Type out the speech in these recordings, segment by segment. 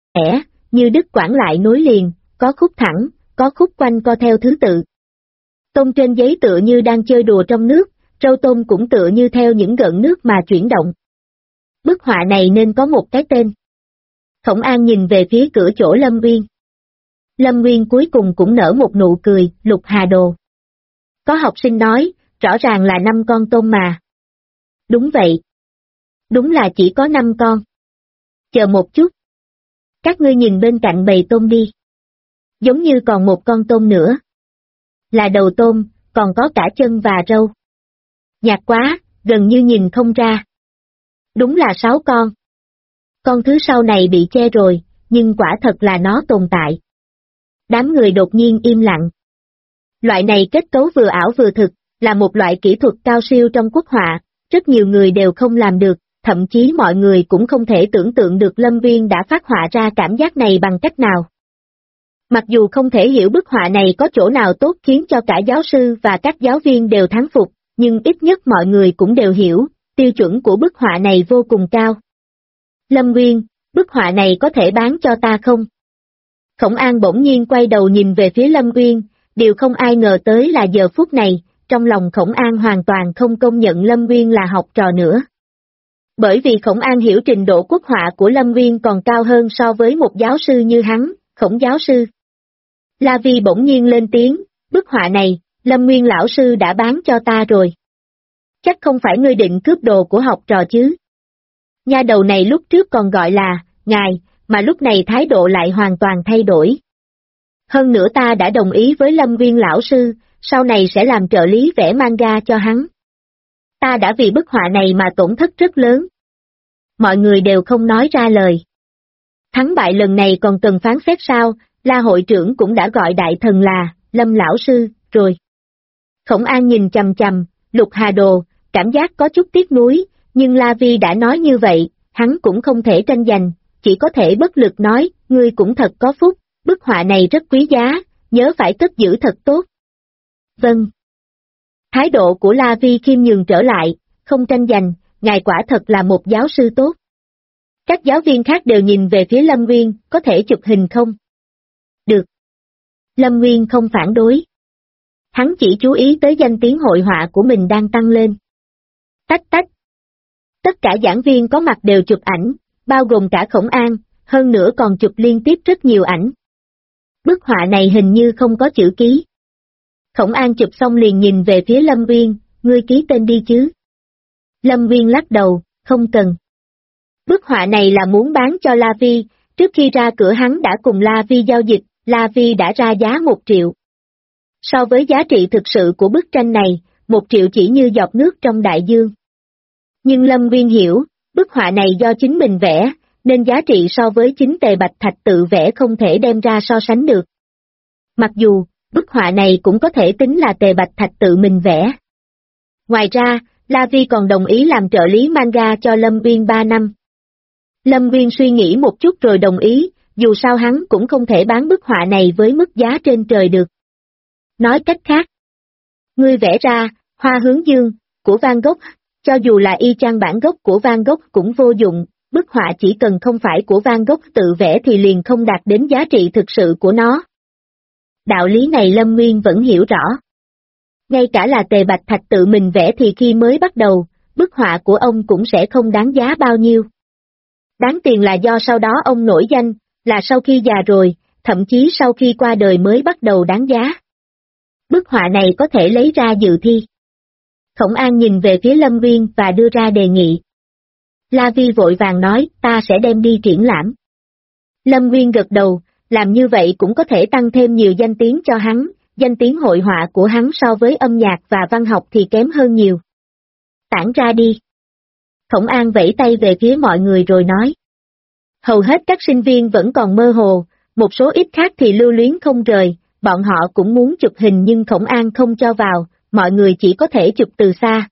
ẻ, như đứt quãng lại nối liền, có khúc thẳng, có khúc quanh co theo thứ tự. Tôm trên giấy tựa như đang chơi đùa trong nước, râu tôm cũng tựa như theo những gợn nước mà chuyển động. Bức họa này nên có một cái tên. Khổng An nhìn về phía cửa chỗ Lâm Nguyên. Lâm Nguyên cuối cùng cũng nở một nụ cười, Lục Hà Đồ. Có học sinh nói, rõ ràng là 5 con tôm mà. Đúng vậy. Đúng là chỉ có 5 con. Chờ một chút. Các ngươi nhìn bên cạnh bầy tôm đi. Giống như còn một con tôm nữa. Là đầu tôm, còn có cả chân và râu. Nhạt quá, gần như nhìn không ra. Đúng là 6 con. Con thứ sau này bị che rồi, nhưng quả thật là nó tồn tại. Đám người đột nhiên im lặng. Loại này kết cấu vừa ảo vừa thực, là một loại kỹ thuật cao siêu trong quốc họa, rất nhiều người đều không làm được, thậm chí mọi người cũng không thể tưởng tượng được Lâm Nguyên đã phát họa ra cảm giác này bằng cách nào. Mặc dù không thể hiểu bức họa này có chỗ nào tốt khiến cho cả giáo sư và các giáo viên đều thán phục, nhưng ít nhất mọi người cũng đều hiểu, tiêu chuẩn của bức họa này vô cùng cao. Lâm Nguyên, bức họa này có thể bán cho ta không? Khổng An bỗng nhiên quay đầu nhìn về phía Lâm Nguyên, điều không ai ngờ tới là giờ phút này, trong lòng Khổng An hoàn toàn không công nhận Lâm Nguyên là học trò nữa. Bởi vì Khổng An hiểu trình độ quốc họa của Lâm Nguyên còn cao hơn so với một giáo sư như hắn, Khổng giáo sư. La Vi bỗng nhiên lên tiếng, bức họa này, Lâm Nguyên lão sư đã bán cho ta rồi. Chắc không phải ngươi định cướp đồ của học trò chứ? Nha đầu này lúc trước còn gọi là, ngài, mà lúc này thái độ lại hoàn toàn thay đổi. Hơn nữa ta đã đồng ý với Lâm Nguyên lão sư, sau này sẽ làm trợ lý vẽ manga cho hắn. Ta đã vì bức họa này mà tổn thất rất lớn. Mọi người đều không nói ra lời. Thắng bại lần này còn cần phán xét sao, La hội trưởng cũng đã gọi đại thần là, Lâm lão sư, rồi. Khổng An nhìn chằm chằm, Lục Hà Đồ, cảm giác có chút tiếc nuối, nhưng La Vi đã nói như vậy, hắn cũng không thể tranh giành, chỉ có thể bất lực nói, ngươi cũng thật có phúc, bức họa này rất quý giá, nhớ phải cất giữ thật tốt. Vâng. Thái độ của La Vi khiêm nhường trở lại, không tranh giành, ngài quả thật là một giáo sư tốt. Các giáo viên khác đều nhìn về phía Lâm Nguyên, có thể chụp hình không? Được. Lâm Nguyên không phản đối. Hắn chỉ chú ý tới danh tiếng hội họa của mình đang tăng lên. Tách tách. Tất cả giảng viên có mặt đều chụp ảnh, bao gồm cả Khổng An, hơn nữa còn chụp liên tiếp rất nhiều ảnh. Bức họa này hình như không có chữ ký. Khổng An chụp xong liền nhìn về phía Lâm Nguyên, ngươi ký tên đi chứ? Lâm Nguyên lắc đầu, không cần. Bức họa này là muốn bán cho La Vi, trước khi ra cửa hắn đã cùng La Vi giao dịch, La Vi đã ra giá 1 triệu. So với giá trị thực sự của bức tranh này, 1 triệu chỉ như giọt nước trong đại dương. Nhưng Lâm Nguyên hiểu, bức họa này do chính mình vẽ, nên giá trị so với chính Tề Bạch Thạch tự vẽ không thể đem ra so sánh được. Mặc dù, bức họa này cũng có thể tính là Tề Bạch Thạch tự mình vẽ. Ngoài ra, La Vi còn đồng ý làm trợ lý manga cho Lâm Nguyên 3 năm. Lâm Nguyên suy nghĩ một chút rồi đồng ý, dù sao hắn cũng không thể bán bức họa này với mức giá trên trời được. Nói cách khác, ngươi vẽ ra, Hoa Hướng Dương, của Van Gogh, cho dù là y chang bản gốc của Van Gogh cũng vô dụng, bức họa chỉ cần không phải của Van Gogh tự vẽ thì liền không đạt đến giá trị thực sự của nó. Đạo lý này Lâm Nguyên vẫn hiểu rõ. Ngay cả là Tề Bạch Thạch tự mình vẽ thì khi mới bắt đầu, bức họa của ông cũng sẽ không đáng giá bao nhiêu. Đáng tiền là do sau đó ông nổi danh, là sau khi già rồi, thậm chí sau khi qua đời mới bắt đầu đáng giá. Bức họa này có thể lấy ra dự thi. Khổng An nhìn về phía Lâm Nguyên và đưa ra đề nghị. La Vi vội vàng nói, ta sẽ đem đi triển lãm. Lâm Nguyên gật đầu, làm như vậy cũng có thể tăng thêm nhiều danh tiếng cho hắn, danh tiếng hội họa của hắn so với âm nhạc và văn học thì kém hơn nhiều. Tản ra đi. Khổng An vẫy tay về phía mọi người rồi nói. Hầu hết các sinh viên vẫn còn mơ hồ, một số ít khác thì lưu luyến không rời, bọn họ cũng muốn chụp hình nhưng Khổng An không cho vào, mọi người chỉ có thể chụp từ xa.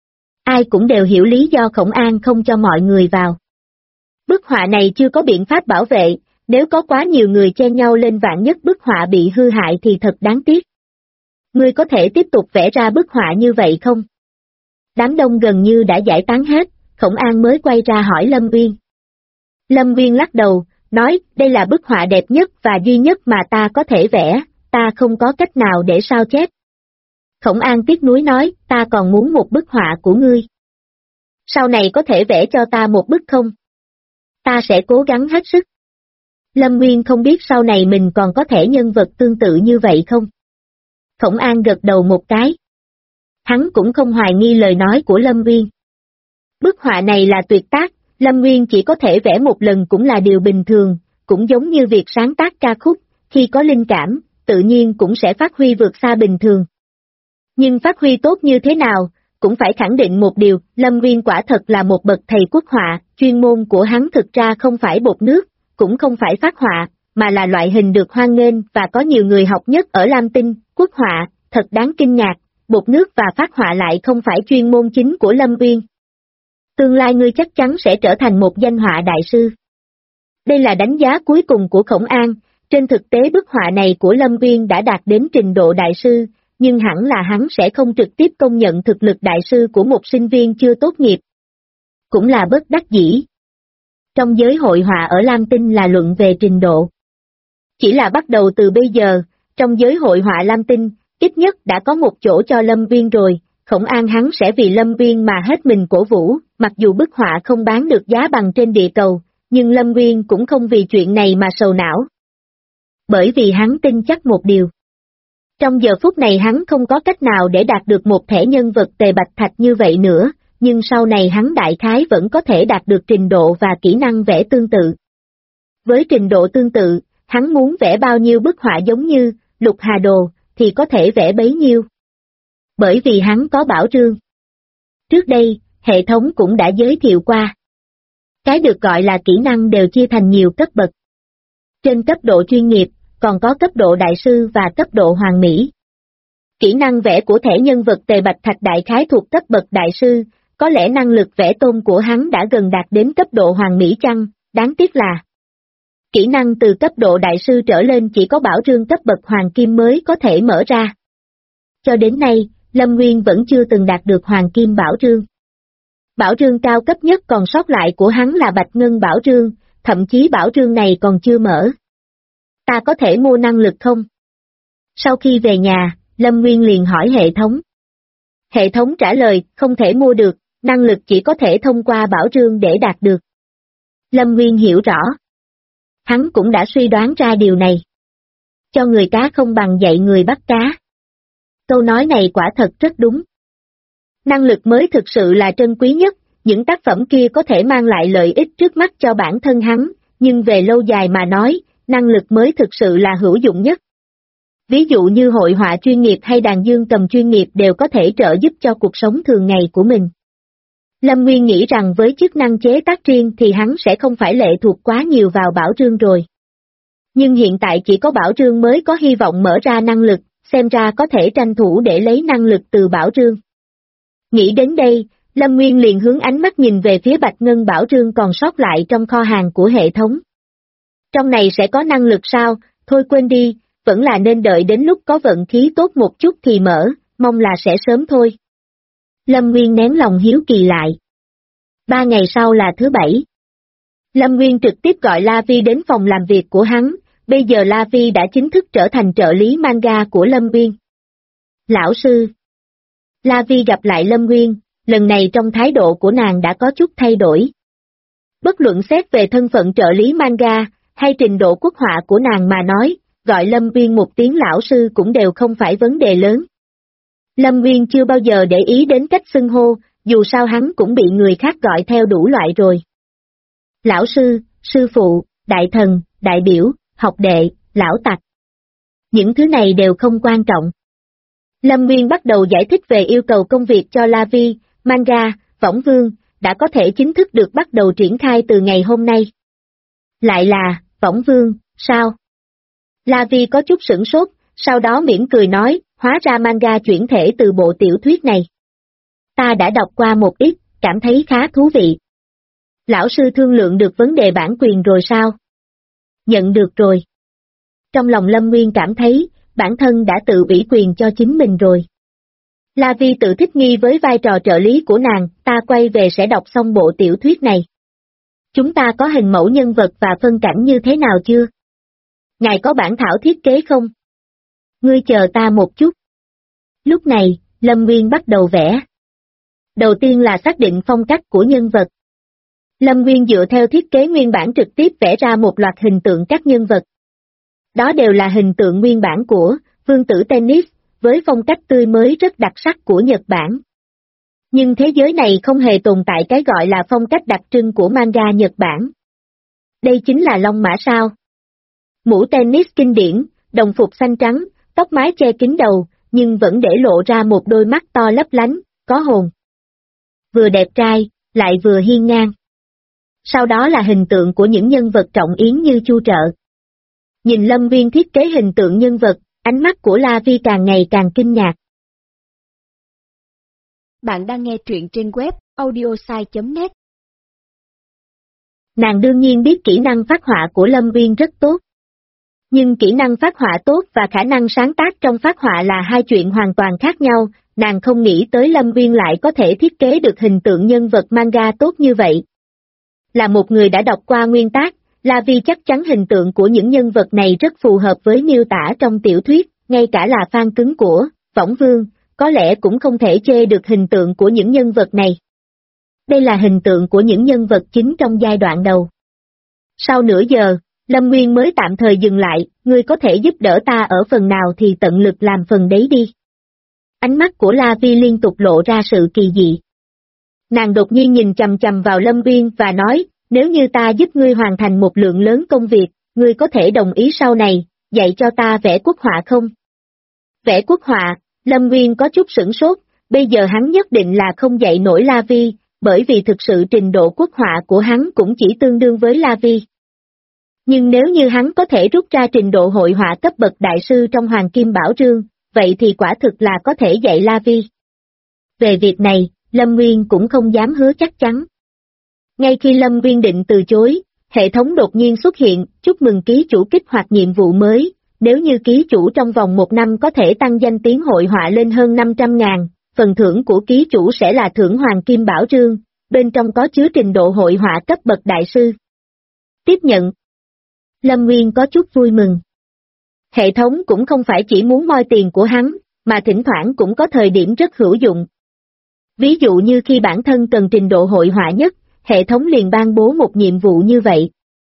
Ai cũng đều hiểu lý do Khổng An không cho mọi người vào. Bức họa này chưa có biện pháp bảo vệ, nếu có quá nhiều người chen nhau lên vạn nhất bức họa bị hư hại thì thật đáng tiếc. Ngươi có thể tiếp tục vẽ ra bức họa như vậy không? Đám đông gần như đã giải tán hết, Khổng An mới quay ra hỏi Lâm Nguyên. Lâm Nguyên lắc đầu, nói, đây là bức họa đẹp nhất và duy nhất mà ta có thể vẽ, ta không có cách nào để sao chép. Khổng An tiếc nuối nói, ta còn muốn một bức họa của ngươi. Sau này có thể vẽ cho ta một bức không? Ta sẽ cố gắng hết sức. Lâm Nguyên không biết sau này mình còn có thể nhân vật tương tự như vậy không? Khổng An gật đầu một cái. Hắn cũng không hoài nghi lời nói của Lâm Nguyên. Bức họa này là tuyệt tác, Lâm Nguyên chỉ có thể vẽ một lần cũng là điều bình thường, cũng giống như việc sáng tác ca khúc, khi có linh cảm, tự nhiên cũng sẽ phát huy vượt xa bình thường. Nhưng phát huy tốt như thế nào, cũng phải khẳng định một điều, Lâm Nguyên quả thật là một bậc thầy quốc họa, chuyên môn của hắn thực ra không phải bột nước, cũng không phải phát họa, mà là loại hình được hoan nghênh và có nhiều người học nhất ở Lam Tinh, quốc họa, thật đáng kinh ngạc, bột nước và phát họa lại không phải chuyên môn chính của Lâm Nguyên. Tương lai ngươi chắc chắn sẽ trở thành một danh họa đại sư. Đây là đánh giá cuối cùng của Khổng An, trên thực tế bức họa này của Lâm Nguyên đã đạt đến trình độ đại sư, nhưng hẳn là hắn sẽ không trực tiếp công nhận thực lực đại sư của một sinh viên chưa tốt nghiệp. Cũng là bất đắc dĩ. Trong giới hội họa ở Lam Tinh là luận về trình độ. Chỉ là bắt đầu từ bây giờ, trong giới hội họa Lam Tinh, ít nhất đã có một chỗ cho Lâm Nguyên rồi, Khổng An hắn sẽ vì Lâm Nguyên mà hết mình cổ vũ, mặc dù bức họa không bán được giá bằng trên địa cầu, nhưng Lâm Nguyên cũng không vì chuyện này mà sầu não. Bởi vì hắn tin chắc một điều. Trong giờ phút này hắn không có cách nào để đạt được một thẻ nhân vật Tề Bạch Thạch như vậy nữa, nhưng sau này hắn đại khái vẫn có thể đạt được trình độ và kỹ năng vẽ tương tự. Với trình độ tương tự, hắn muốn vẽ bao nhiêu bức họa giống như Lục Hà Đồ, thì có thể vẽ bấy nhiêu. Bởi vì hắn có bảo trương. Trước đây, hệ thống cũng đã giới thiệu qua. Cái được gọi là kỹ năng đều chia thành nhiều cấp bậc. Trên cấp độ chuyên nghiệp, còn có cấp độ đại sư và cấp độ hoàn mỹ. Kỹ năng vẽ của thẻ nhân vật Tề Bạch Thạch đại khái thuộc cấp bậc đại sư, có lẽ năng lực vẽ tôn của hắn đã gần đạt đến cấp độ hoàn mỹ chăng, đáng tiếc là kỹ năng từ cấp độ đại sư trở lên chỉ có bảo trương cấp bậc hoàng kim mới có thể mở ra. Cho đến nay, Lâm Nguyên vẫn chưa từng đạt được hoàng kim bảo trương. Bảo trương cao cấp nhất còn sót lại của hắn là bạch ngân bảo trương, thậm chí bảo trương này còn chưa mở. Ta có thể mua năng lực không? Sau khi về nhà, Lâm Nguyên liền hỏi hệ thống. Hệ thống trả lời, không thể mua được, năng lực chỉ có thể thông qua bảo trương để đạt được. Lâm Nguyên hiểu rõ. Hắn cũng đã suy đoán ra điều này. Cho người cá không bằng dạy người bắt cá. Câu nói này quả thật rất đúng. Năng lực mới thực sự là trân quý nhất, những tác phẩm kia có thể mang lại lợi ích trước mắt cho bản thân hắn, nhưng về lâu dài mà nói, năng lực mới thực sự là hữu dụng nhất. Ví dụ như hội họa chuyên nghiệp hay đàn dương cầm chuyên nghiệp đều có thể trợ giúp cho cuộc sống thường ngày của mình. Lâm Nguyên nghĩ rằng với chức năng chế tác riêng thì hắn sẽ không phải lệ thuộc quá nhiều vào bảo trương rồi. Nhưng hiện tại chỉ có bảo trương mới có hy vọng mở ra năng lực, xem ra có thể tranh thủ để lấy năng lực từ bảo trương. Nghĩ đến đây, Lâm Nguyên liền hướng ánh mắt nhìn về phía bạch ngân bảo trương còn sót lại trong kho hàng của hệ thống. Trong này sẽ có năng lực sao, thôi quên đi, vẫn là nên đợi đến lúc có vận khí tốt một chút thì mở, mong là sẽ sớm thôi. Lâm Nguyên nén lòng hiếu kỳ lại. 3 ngày sau là thứ Bảy. Lâm Nguyên trực tiếp gọi La Vi đến phòng làm việc của hắn, bây giờ La Vi đã chính thức trở thành trợ lý manga của Lâm Nguyên. Lão sư. La Vi gặp lại Lâm Nguyên, lần này trong thái độ của nàng đã có chút thay đổi. Bất luận xét về thân phận trợ lý manga, hay trình độ quốc họa của nàng mà nói, gọi Lâm Nguyên một tiếng lão sư cũng đều không phải vấn đề lớn. Lâm Nguyên chưa bao giờ để ý đến cách xưng hô, dù sao hắn cũng bị người khác gọi theo đủ loại rồi. Lão sư, sư phụ, đại thần, đại biểu, học đệ, lão tặc. Những thứ này đều không quan trọng. Lâm Nguyên bắt đầu giải thích về yêu cầu công việc cho La Vi, manga, Võng Vương, đã có thể chính thức được bắt đầu triển khai từ ngày hôm nay. Lại là, Võng Vương, sao? La Vi có chút sửng sốt, sau đó mỉm cười nói, hóa ra manga chuyển thể từ bộ tiểu thuyết này. Ta đã đọc qua một ít, cảm thấy khá thú vị. Lão sư thương lượng được vấn đề bản quyền rồi sao? Nhận được rồi. Trong lòng Lâm Nguyên cảm thấy, bản thân đã tự ủy quyền cho chính mình rồi. La Vi tự thích nghi với vai trò trợ lý của nàng, ta quay về sẽ đọc xong bộ tiểu thuyết này. Chúng ta có hình mẫu nhân vật và phân cảnh như thế nào chưa? Ngài có bản thảo thiết kế không? Ngươi chờ ta một chút. Lúc này, Lâm Nguyên bắt đầu vẽ. Đầu tiên là xác định phong cách của nhân vật. Lâm Nguyên dựa theo thiết kế nguyên bản trực tiếp vẽ ra một loạt hình tượng các nhân vật. Đó đều là hình tượng nguyên bản của vương tử tennis, với phong cách tươi mới rất đặc sắc của Nhật Bản. Nhưng thế giới này không hề tồn tại cái gọi là phong cách đặc trưng của manga Nhật Bản. Đây chính là Long Mã sao? Mũ tennis kinh điển, đồng phục xanh trắng, tóc mái che kín đầu, nhưng vẫn để lộ ra một đôi mắt to lấp lánh, có hồn. Vừa đẹp trai, lại vừa hiên ngang. Sau đó là hình tượng của những nhân vật trọng yến như Chu Trợ. Nhìn Lâm Nguyên thiết kế hình tượng nhân vật, ánh mắt của La Vi càng ngày càng kinh ngạc. Bạn đang nghe truyện trên web audiosai.net. Nàng đương nhiên biết kỹ năng phác họa của Lâm Nguyên rất tốt. Nhưng kỹ năng phác họa tốt và khả năng sáng tác trong phác họa là hai chuyện hoàn toàn khác nhau, nàng không nghĩ tới Lâm Nguyên lại có thể thiết kế được hình tượng nhân vật manga tốt như vậy. Là một người đã đọc qua nguyên tác, La Vi chắc chắn hình tượng của những nhân vật này rất phù hợp với miêu tả trong tiểu thuyết, ngay cả là fan cứng của Võng Vương, có lẽ cũng không thể chê được hình tượng của những nhân vật này. Đây là hình tượng của những nhân vật chính trong giai đoạn đầu. Sau nửa giờ, Lâm Nguyên mới tạm thời dừng lại, ngươi có thể giúp đỡ ta ở phần nào thì tận lực làm phần đấy đi. Ánh mắt của La Vi liên tục lộ ra sự kỳ dị. Nàng đột nhiên nhìn chằm chằm vào Lâm Nguyên và nói, nếu như ta giúp ngươi hoàn thành một lượng lớn công việc, ngươi có thể đồng ý sau này, dạy cho ta vẽ quốc họa không? Vẽ quốc họa, Lâm Nguyên có chút sửng sốt, bây giờ hắn nhất định là không dạy nổi La Vi, bởi vì thực sự trình độ quốc họa của hắn cũng chỉ tương đương với La Vi. Nhưng nếu như hắn có thể rút ra trình độ hội họa cấp bậc đại sư trong Hoàng Kim Bảo Trương, vậy thì quả thực là có thể dạy La Vi. Về việc này, Lâm Nguyên cũng không dám hứa chắc chắn. Ngay khi Lâm Nguyên định từ chối, hệ thống đột nhiên xuất hiện, chúc mừng ký chủ kích hoạt nhiệm vụ mới, nếu như ký chủ trong vòng 1 năm có thể tăng danh tiếng hội họa lên hơn 500.000, phần thưởng của ký chủ sẽ là thưởng Hoàng Kim Bảo Trương, bên trong có chứa trình độ hội họa cấp bậc đại sư. Tiếp nhận. Lâm Nguyên có chút vui mừng. Hệ thống cũng không phải chỉ muốn moi tiền của hắn, mà thỉnh thoảng cũng có thời điểm rất hữu dụng. Ví dụ như khi bản thân cần trình độ hội họa nhất, hệ thống liền ban bố một nhiệm vụ như vậy.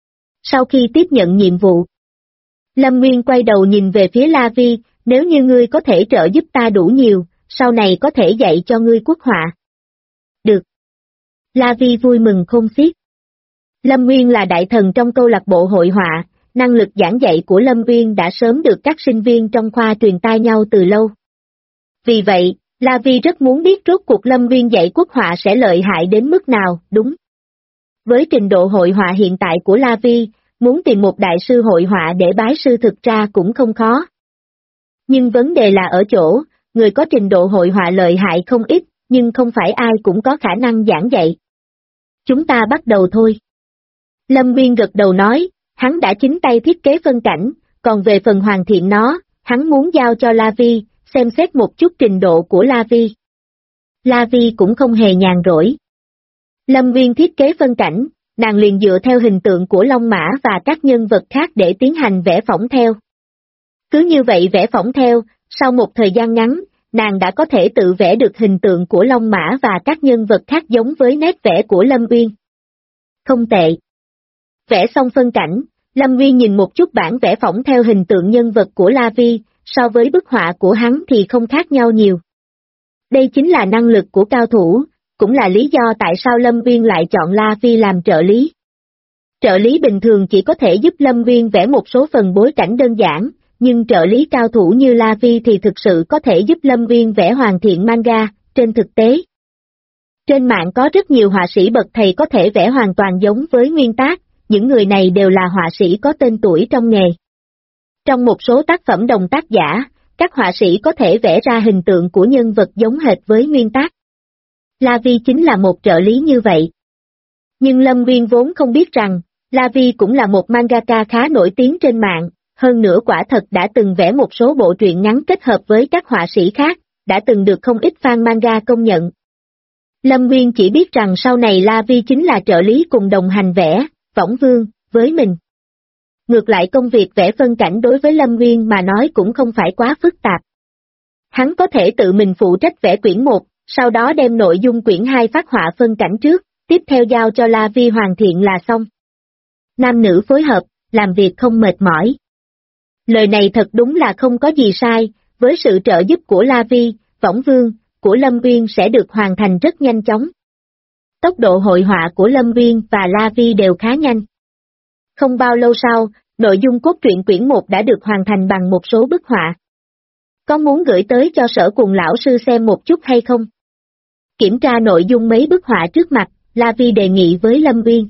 Sau khi tiếp nhận nhiệm vụ, Lâm Nguyên quay đầu nhìn về phía La Vi, nếu như ngươi có thể trợ giúp ta đủ nhiều, sau này có thể dạy cho ngươi quốc họa. Được. La Vi vui mừng khôn xiết. Lâm Nguyên là đại thần trong câu lạc bộ hội họa, năng lực giảng dạy của Lâm Nguyên đã sớm được các sinh viên trong khoa truyền tai nhau từ lâu. Vì vậy, La Vi rất muốn biết rốt cuộc Lâm Nguyên dạy quốc họa sẽ lợi hại đến mức nào, đúng. Với trình độ hội họa hiện tại của La Vi, muốn tìm một đại sư hội họa để bái sư thực ra cũng không khó. Nhưng vấn đề là ở chỗ, người có trình độ hội họa lợi hại không ít, nhưng không phải ai cũng có khả năng giảng dạy. Chúng ta bắt đầu thôi. Lâm Nguyên gật đầu nói, hắn đã chính tay thiết kế phân cảnh, còn về phần hoàn thiện nó, hắn muốn giao cho La Vi, xem xét một chút trình độ của La Vi. La Vi cũng không hề nhàn rỗi. Lâm Nguyên thiết kế phân cảnh, nàng liền dựa theo hình tượng của Long Mã và các nhân vật khác để tiến hành vẽ phỏng theo. Cứ như vậy vẽ phỏng theo, sau một thời gian ngắn, nàng đã có thể tự vẽ được hình tượng của Long Mã và các nhân vật khác giống với nét vẽ của Lâm Nguyên. Không tệ. Vẽ xong phân cảnh, Lâm Nguyên nhìn một chút bản vẽ phỏng theo hình tượng nhân vật của La Vi, so với bức họa của hắn thì không khác nhau nhiều. Đây chính là năng lực của cao thủ, cũng là lý do tại sao Lâm Nguyên lại chọn La Vi làm trợ lý. Trợ lý bình thường chỉ có thể giúp Lâm Nguyên vẽ một số phần bối cảnh đơn giản, nhưng trợ lý cao thủ như La Vi thì thực sự có thể giúp Lâm Nguyên vẽ hoàn thiện manga, trên thực tế. Trên mạng có rất nhiều họa sĩ bậc thầy có thể vẽ hoàn toàn giống với nguyên tác, những người này đều là họa sĩ có tên tuổi trong nghề. Trong một số tác phẩm đồng tác giả, các họa sĩ có thể vẽ ra hình tượng của nhân vật giống hệt với nguyên tác. La Vi chính là một trợ lý như vậy. Nhưng Lâm Nguyên vốn không biết rằng, La Vi cũng là một mangaka khá nổi tiếng trên mạng, hơn nữa quả thật đã từng vẽ một số bộ truyện ngắn kết hợp với các họa sĩ khác, đã từng được không ít fan manga công nhận. Lâm Nguyên chỉ biết rằng sau này La Vi chính là trợ lý cùng đồng hành vẽ, võng vương, với mình. Ngược lại công việc vẽ phân cảnh đối với Lâm Nguyên mà nói cũng không phải quá phức tạp. Hắn có thể tự mình phụ trách vẽ quyển 1, sau đó đem nội dung quyển 2 phát họa phân cảnh trước, tiếp theo giao cho La Vi hoàn thiện là xong. Nam nữ phối hợp, làm việc không mệt mỏi. Lời này thật đúng là không có gì sai, với sự trợ giúp của La Vi, võng vương, của Lâm Nguyên sẽ được hoàn thành rất nhanh chóng. Tốc độ hội họa của Lâm Nguyên và La Vi đều khá nhanh. Không bao lâu sau, nội dung cốt truyện quyển 1 đã được hoàn thành bằng một số bức họa. Có muốn gửi tới cho Sở Cùng lão sư xem một chút hay không? Kiểm tra nội dung mấy bức họa trước mặt, La Vi đề nghị với Lâm Nguyên.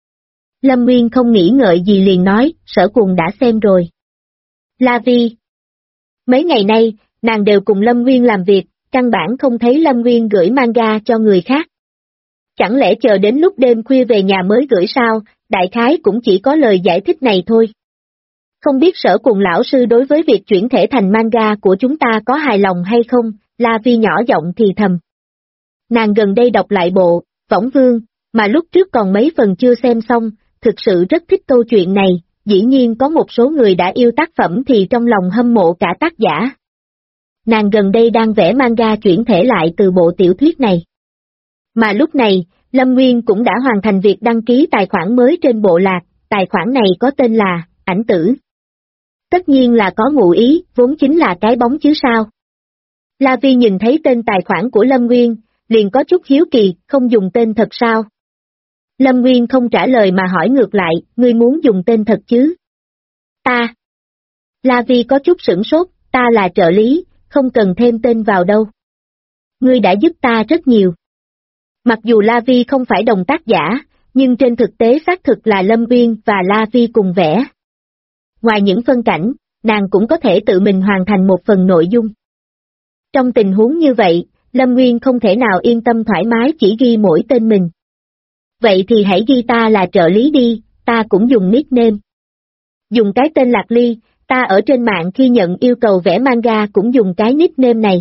Lâm Nguyên không nghĩ ngợi gì liền nói, Sở Cùng đã xem rồi. La Vi. Mấy ngày nay, nàng đều cùng Lâm Nguyên làm việc, căn bản không thấy Lâm Nguyên gửi manga cho người khác. Chẳng lẽ chờ đến lúc đêm khuya về nhà mới gửi sao, đại khái cũng chỉ có lời giải thích này thôi. Không biết Sở Cùng lão sư đối với việc chuyển thể thành manga của chúng ta có hài lòng hay không, La Vi nhỏ giọng thì thầm. Nàng gần đây đọc lại bộ, võng vương, mà lúc trước còn mấy phần chưa xem xong, thực sự rất thích câu chuyện này, dĩ nhiên có một số người đã yêu tác phẩm thì trong lòng hâm mộ cả tác giả. Nàng gần đây đang vẽ manga chuyển thể lại từ bộ tiểu thuyết này. Mà lúc này, Lâm Nguyên cũng đã hoàn thành việc đăng ký tài khoản mới trên bộ lạc, tài khoản này có tên là Ảnh Tử. Tất nhiên là có ngụ ý, vốn chính là cái bóng chứ sao. La Vi nhìn thấy tên tài khoản của Lâm Nguyên, liền có chút hiếu kỳ, không dùng tên thật sao? Lâm Nguyên không trả lời mà hỏi ngược lại, ngươi muốn dùng tên thật chứ? Ta. La Vi có chút sửng sốt, ta là trợ lý, không cần thêm tên vào đâu. Ngươi đã giúp ta rất nhiều. Mặc dù La Vi không phải đồng tác giả, nhưng trên thực tế xác thực là Lâm Nguyên và La Vi cùng vẽ. Ngoài những phân cảnh, nàng cũng có thể tự mình hoàn thành một phần nội dung. Trong tình huống như vậy, Lâm Nguyên không thể nào yên tâm thoải mái chỉ ghi mỗi tên mình. Vậy thì hãy ghi ta là trợ lý đi, ta cũng dùng nickname. Dùng cái tên Lạc Ly, ta ở trên mạng khi nhận yêu cầu vẽ manga cũng dùng cái nickname này.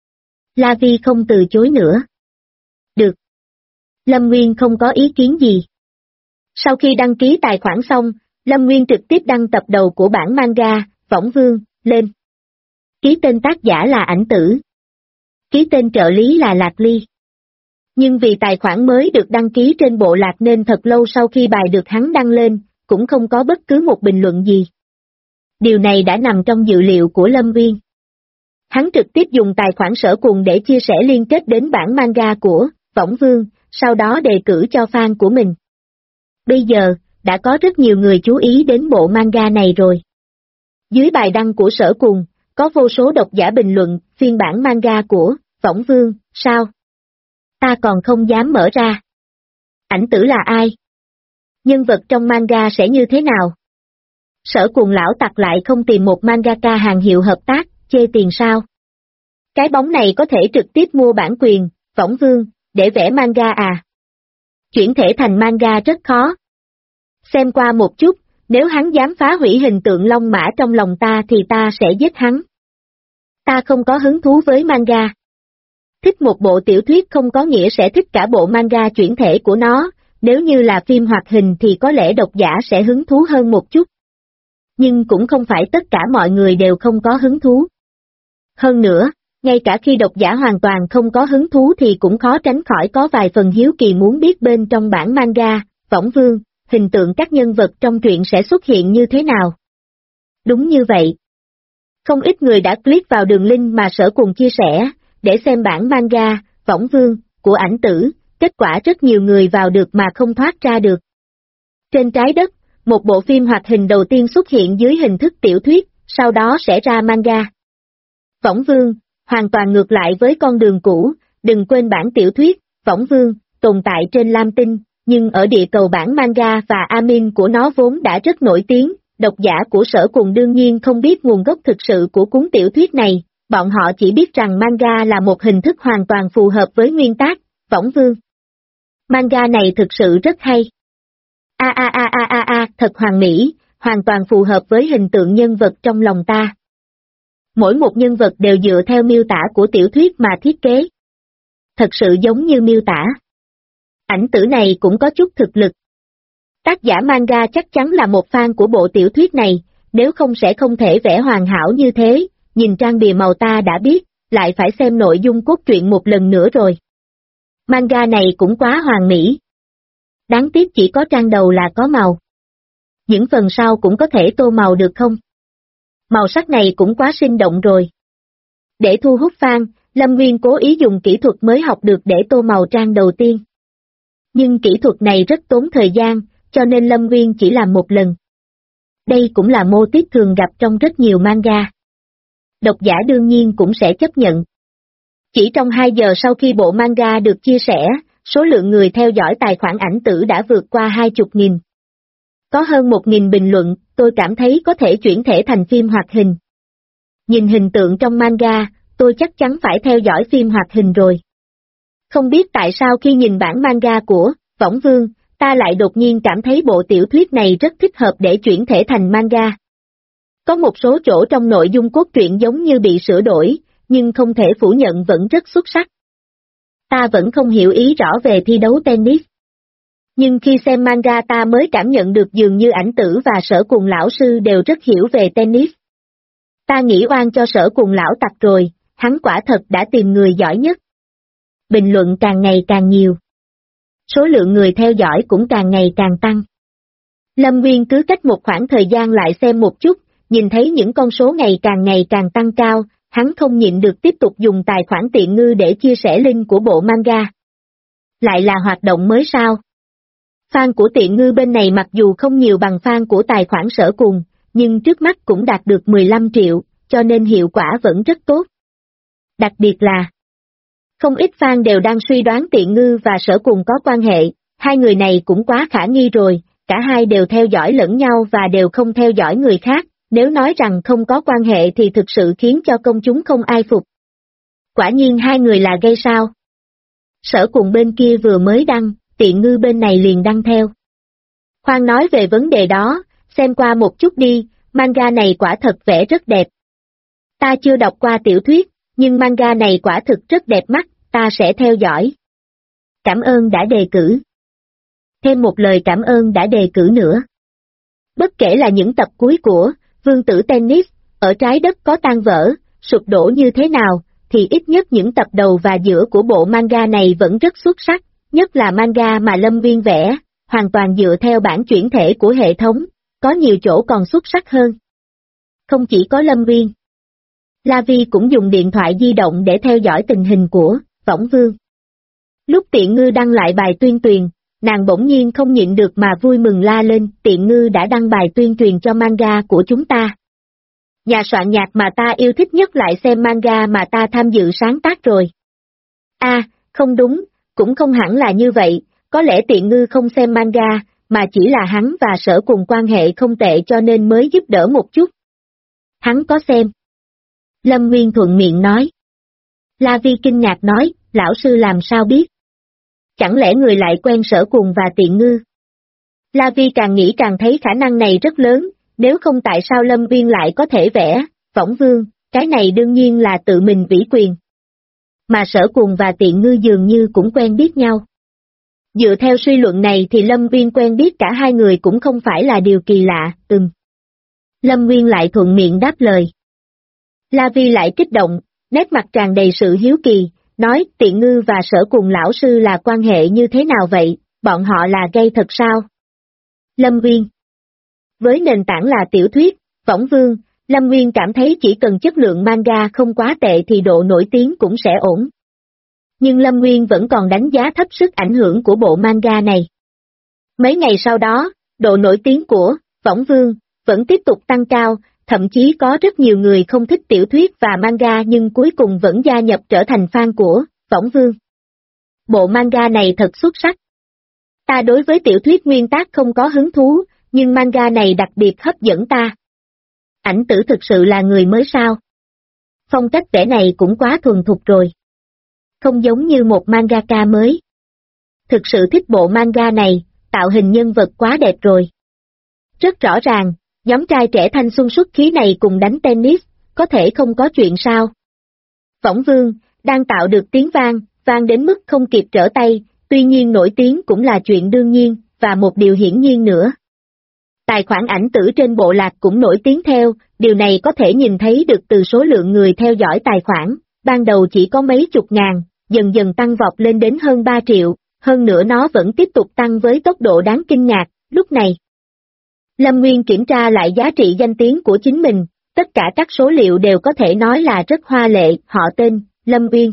La Vi không từ chối nữa. Được. Lâm Nguyên không có ý kiến gì. Sau khi đăng ký tài khoản xong, Lâm Nguyên trực tiếp đăng tập đầu của bản manga, Võng Vương, lên. Ký tên tác giả là Ảnh Tử. Ký tên trợ lý là Lạc Ly. Nhưng vì tài khoản mới được đăng ký trên bộ lạc nên thật lâu sau khi bài được hắn đăng lên, cũng không có bất cứ một bình luận gì. Điều này đã nằm trong dự liệu của Lâm Nguyên. Hắn trực tiếp dùng tài khoản Sở Cùng để chia sẻ liên kết đến bản manga của Võng Vương, sau đó đề cử cho fan của mình. Bây giờ, đã có rất nhiều người chú ý đến bộ manga này rồi. Dưới bài đăng của Sở Cùng, có vô số độc giả bình luận, phiên bản manga của Võng Vương, sao? Ta còn không dám mở ra. Ảnh Tử là ai? Nhân vật trong manga sẽ như thế nào? Sở Cùng lão tặc lại không tìm một mangaka hàng hiệu hợp tác, chê tiền sao? Cái bóng này có thể trực tiếp mua bản quyền, Võng Vương, để vẽ manga à? Chuyển thể thành manga rất khó. Xem qua một chút, nếu hắn dám phá hủy hình tượng Long Mã trong lòng ta thì ta sẽ giết hắn. Ta không có hứng thú với manga. Thích một bộ tiểu thuyết không có nghĩa sẽ thích cả bộ manga chuyển thể của nó, nếu như là phim hoạt hình thì có lẽ độc giả sẽ hứng thú hơn một chút. Nhưng cũng không phải tất cả mọi người đều không có hứng thú. Hơn nữa, ngay cả khi độc giả hoàn toàn không có hứng thú thì cũng khó tránh khỏi có vài phần hiếu kỳ muốn biết bên trong bản manga, Võng Vương, hình tượng các nhân vật trong truyện sẽ xuất hiện như thế nào. Đúng như vậy. Không ít người đã click vào đường link mà Sở Cùng chia sẻ, để xem bản manga, Võng Vương, của Ảnh Tử, kết quả rất nhiều người vào được mà không thoát ra được. Trên trái đất, một bộ phim hoạt hình đầu tiên xuất hiện dưới hình thức tiểu thuyết, sau đó sẽ ra manga. Võng Vương, hoàn toàn ngược lại với con đường cũ, đừng quên bản tiểu thuyết, Võng Vương, tồn tại trên Lam Tinh, nhưng ở địa cầu bản manga và anime của nó vốn đã rất nổi tiếng, độc giả của Sở Cùng đương nhiên không biết nguồn gốc thực sự của cuốn tiểu thuyết này, bọn họ chỉ biết rằng manga là một hình thức hoàn toàn phù hợp với nguyên tác, Võng Vương. Manga này thực sự rất hay. Thật hoàn mỹ, hoàn toàn phù hợp với hình tượng nhân vật trong lòng ta. Mỗi một nhân vật đều dựa theo miêu tả của tiểu thuyết mà thiết kế. thật sự giống như miêu tả. Ảnh tử này cũng có chút thực lực. Tác giả manga chắc chắn là một fan của bộ tiểu thuyết này, nếu không sẽ không thể vẽ hoàn hảo như thế, nhìn trang bìa màu ta đã biết, lại phải xem nội dung cốt truyện một lần nữa rồi. Manga này cũng quá hoàn mỹ. Đáng tiếc chỉ có trang đầu là có màu. Những phần sau cũng có thể tô màu được không? Màu sắc này cũng quá sinh động rồi. Để thu hút fan, Lâm Nguyên cố ý dùng kỹ thuật mới học được để tô màu trang đầu tiên. Nhưng kỹ thuật này rất tốn thời gian, cho nên Lâm Nguyên chỉ làm một lần. Đây cũng là mô típ thường gặp trong rất nhiều manga. Độc giả đương nhiên cũng sẽ chấp nhận. Chỉ trong 2 giờ sau khi bộ manga được chia sẻ, số lượng người theo dõi tài khoản ảnh tử đã vượt qua 20.000. Có hơn 1.000 bình luận, tôi cảm thấy có thể chuyển thể thành phim hoạt hình. Nhìn hình tượng trong manga, tôi chắc chắn phải theo dõi phim hoạt hình rồi. Không biết tại sao khi nhìn bản manga của Võng Vương, ta lại đột nhiên cảm thấy bộ tiểu thuyết này rất thích hợp để chuyển thể thành manga. Có một số chỗ trong nội dung cốt truyện giống như bị sửa đổi, nhưng không thể phủ nhận vẫn rất xuất sắc. Ta vẫn không hiểu ý rõ về thi đấu tennis. Nhưng khi xem manga ta mới cảm nhận được dường như ảnh tử và Sở Cùng lão sư đều rất hiểu về tennis. Ta nghĩ oan cho Sở Cùng lão tặc rồi, hắn quả thật đã tìm người giỏi nhất. Bình luận càng ngày càng nhiều. Số lượng người theo dõi cũng càng ngày càng tăng. Lâm Nguyên cứ cách một khoảng thời gian lại xem một chút, nhìn thấy những con số ngày càng tăng cao, hắn không nhịn được tiếp tục dùng tài khoản Tiện Ngư để chia sẻ link của bộ manga. Lại là hoạt động mới sao? Fan của Tiện Ngư bên này mặc dù không nhiều bằng fan của tài khoản Sở Cùng, nhưng trước mắt cũng đạt được 15 triệu, cho nên hiệu quả vẫn rất tốt. Đặc biệt là, không ít fan đều đang suy đoán Tiện Ngư và Sở Cùng có quan hệ, hai người này cũng quá khả nghi rồi, cả hai đều theo dõi lẫn nhau và đều không theo dõi người khác, nếu nói rằng không có quan hệ thì thực sự khiến cho công chúng không ai phục. Quả nhiên hai người là gay sao? Sở Cùng bên kia vừa mới đăng, Tiện Ngư bên này liền đăng theo. Khoan nói về vấn đề đó, xem qua một chút đi, manga này quả thật vẽ rất đẹp. Ta chưa đọc qua tiểu thuyết, nhưng manga này quả thực rất đẹp mắt, ta sẽ theo dõi. Cảm ơn đã đề cử. Thêm một lời cảm ơn đã đề cử nữa. Bất kể là những tập cuối của Vương tử Tennis, ở trái đất có tan vỡ, sụp đổ như thế nào, thì ít nhất những tập đầu và giữa của bộ manga này vẫn rất xuất sắc, nhất là manga mà Lâm Nguyên vẽ, hoàn toàn dựa theo bản chuyển thể của hệ thống, có nhiều chỗ còn xuất sắc hơn. Không chỉ có Lâm Nguyên, La Vi cũng dùng điện thoại di động để theo dõi tình hình của Võng Vương. Lúc Tiện Ngư đăng lại bài tuyên truyền, nàng bỗng nhiên không nhịn được mà vui mừng la lên, Tiện Ngư đã đăng bài tuyên truyền cho manga của chúng ta. Nhà soạn nhạc mà ta yêu thích nhất lại xem manga mà ta tham dự sáng tác rồi. Không đúng, cũng không hẳn là như vậy, có lẽ Tiện Ngư không xem manga, mà chỉ là hắn và Sở Cùng quan hệ không tệ cho nên mới giúp đỡ một chút. Hắn có xem. Lâm Nguyên thuận miệng nói. La Vi kinh ngạc nói, lão sư làm sao biết? Chẳng lẽ người lại quen Sở Cùng và Tiện Ngư? La Vi càng nghĩ càng thấy khả năng này rất lớn, nếu không tại sao Lâm Nguyên lại có thể vẽ Võng Vương, cái này đương nhiên là tự mình vĩ quyền. Mà Sở Cùng và Tiện Ngư dường như cũng quen biết nhau. Dựa theo suy luận này thì Lâm Nguyên quen biết cả hai người cũng không phải là điều kỳ lạ, Lâm Nguyên lại thuận miệng đáp lời. La Vi lại kích động, nét mặt tràn đầy sự hiếu kỳ, nói Tiện Ngư và Sở Cùng lão sư là quan hệ như thế nào vậy, bọn họ là gay thật sao? Lâm Nguyên. Với nền tảng là tiểu thuyết, Võng Vương, Lâm Nguyên cảm thấy chỉ cần chất lượng manga không quá tệ thì độ nổi tiếng cũng sẽ ổn. Nhưng Lâm Nguyên vẫn còn đánh giá thấp sức ảnh hưởng của bộ manga này. Mấy ngày sau đó, độ nổi tiếng của Võng Vương vẫn tiếp tục tăng cao, thậm chí có rất nhiều người không thích tiểu thuyết và manga nhưng cuối cùng vẫn gia nhập trở thành fan của Võng Vương. Bộ manga này thật xuất sắc. Ta đối với tiểu thuyết nguyên tác không có hứng thú, nhưng manga này đặc biệt hấp dẫn ta. Ảnh tử thực sự là người mới sao? Phong cách vẽ này cũng quá thuần thục rồi. Không giống như một mangaka mới. Thực sự thích bộ manga này, tạo hình nhân vật quá đẹp rồi. Rất rõ ràng, nhóm trai trẻ thanh xuân xuất khí này cùng đánh tennis, có thể không có chuyện sao? Võng Vương, đang tạo được tiếng vang, vang đến mức không kịp trở tay, tuy nhiên nổi tiếng cũng là chuyện đương nhiên, và một điều hiển nhiên nữa. Tài khoản ảnh tử trên bộ lạc cũng nổi tiếng theo, điều này có thể nhìn thấy được từ số lượng người theo dõi tài khoản, ban đầu chỉ có mấy chục ngàn, dần dần tăng vọt lên đến hơn 3 triệu, hơn nữa nó vẫn tiếp tục tăng với tốc độ đáng kinh ngạc, lúc này. Lâm Nguyên kiểm tra lại giá trị danh tiếng của chính mình, tất cả các số liệu đều có thể nói là rất hoa lệ, họ tên, Lâm Nguyên.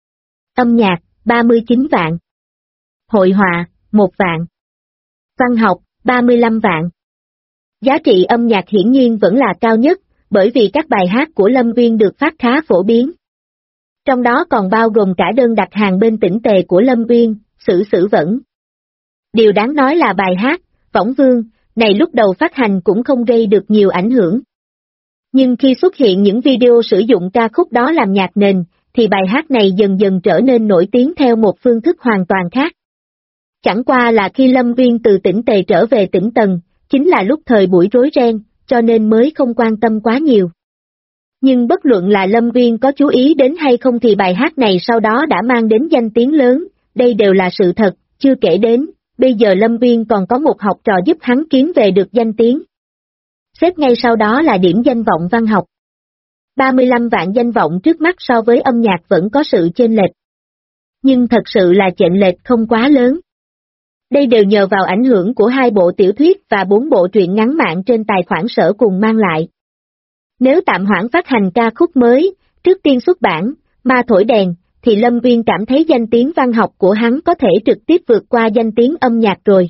Âm nhạc, 39 vạn. Hội họa, 1 vạn. Văn học, 35 vạn. Giá trị âm nhạc hiển nhiên vẫn là cao nhất, bởi vì các bài hát của Lâm Nguyên được phát khá phổ biến. Trong đó còn bao gồm cả đơn đặt hàng bên tỉnh tề của Lâm Nguyên, Sử Vẫn. Điều đáng nói là bài hát, Võng Vương, này lúc đầu phát hành cũng không gây được nhiều ảnh hưởng. Nhưng khi xuất hiện những video sử dụng ca khúc đó làm nhạc nền, thì bài hát này dần dần trở nên nổi tiếng theo một phương thức hoàn toàn khác. Chẳng qua là khi Lâm Nguyên từ tỉnh Tề trở về tỉnh Tần, chính là lúc thời buổi rối ren, cho nên mới không quan tâm quá nhiều. Nhưng bất luận là Lâm Nguyên có chú ý đến hay không thì bài hát này sau đó đã mang đến danh tiếng lớn, đây đều là sự thật, chưa kể đến, bây giờ Lâm Nguyên còn có một học trò giúp hắn kiếm về được danh tiếng. Xếp ngay sau đó là điểm danh vọng văn học. 35 vạn danh vọng trước mắt so với âm nhạc vẫn có sự chênh lệch. Nhưng thật sự là chênh lệch không quá lớn. Đây đều nhờ vào ảnh hưởng của 2 bộ tiểu thuyết và 4 bộ truyện ngắn mạng trên tài khoản Sở Cùng mang lại. Nếu tạm hoãn phát hành ca khúc mới, trước tiên xuất bản, Ma Thổi Đèn, thì Lâm Nguyên cảm thấy danh tiếng văn học của hắn có thể trực tiếp vượt qua danh tiếng âm nhạc rồi.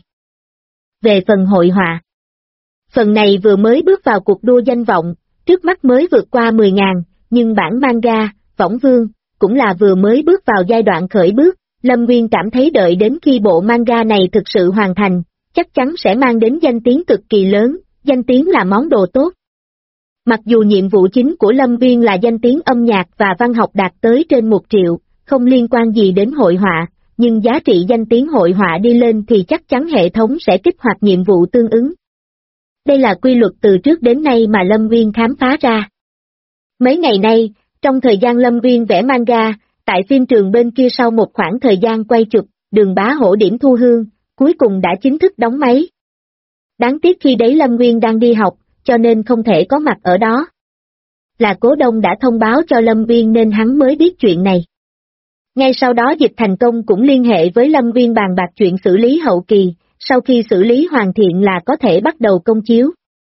Về phần hội họa. Phần này vừa mới bước vào cuộc đua danh vọng, trước mắt mới vượt qua 10.000, nhưng bản manga, Võng Vương, cũng là vừa mới bước vào giai đoạn khởi bước, Lâm Nguyên cảm thấy đợi đến khi bộ manga này thực sự hoàn thành, chắc chắn sẽ mang đến danh tiếng cực kỳ lớn, danh tiếng là món đồ tốt. Mặc dù nhiệm vụ chính của Lâm Nguyên là danh tiếng âm nhạc và văn học đạt tới trên 1 triệu, không liên quan gì đến hội họa, nhưng giá trị danh tiếng hội họa đi lên thì chắc chắn hệ thống sẽ kích hoạt nhiệm vụ tương ứng. Đây là quy luật từ trước đến nay mà Lâm Nguyên khám phá ra. Mấy ngày nay, trong thời gian Lâm Nguyên vẽ manga, tại phim trường bên kia sau một khoảng thời gian quay chụp, Đường Bá Hổ điểm thu hương, cuối cùng đã chính thức đóng máy. Đáng tiếc khi đấy Lâm Nguyên đang đi học, cho nên không thể có mặt ở đó. Là Cố Đông đã thông báo cho Lâm Nguyên nên hắn mới biết chuyện này. Ngay sau đó Dịch Thành Công cũng liên hệ với Lâm Nguyên bàn bạc chuyện xử lý hậu kỳ, sau khi xử lý hoàn thiện là có thể bắt đầu công chiếu.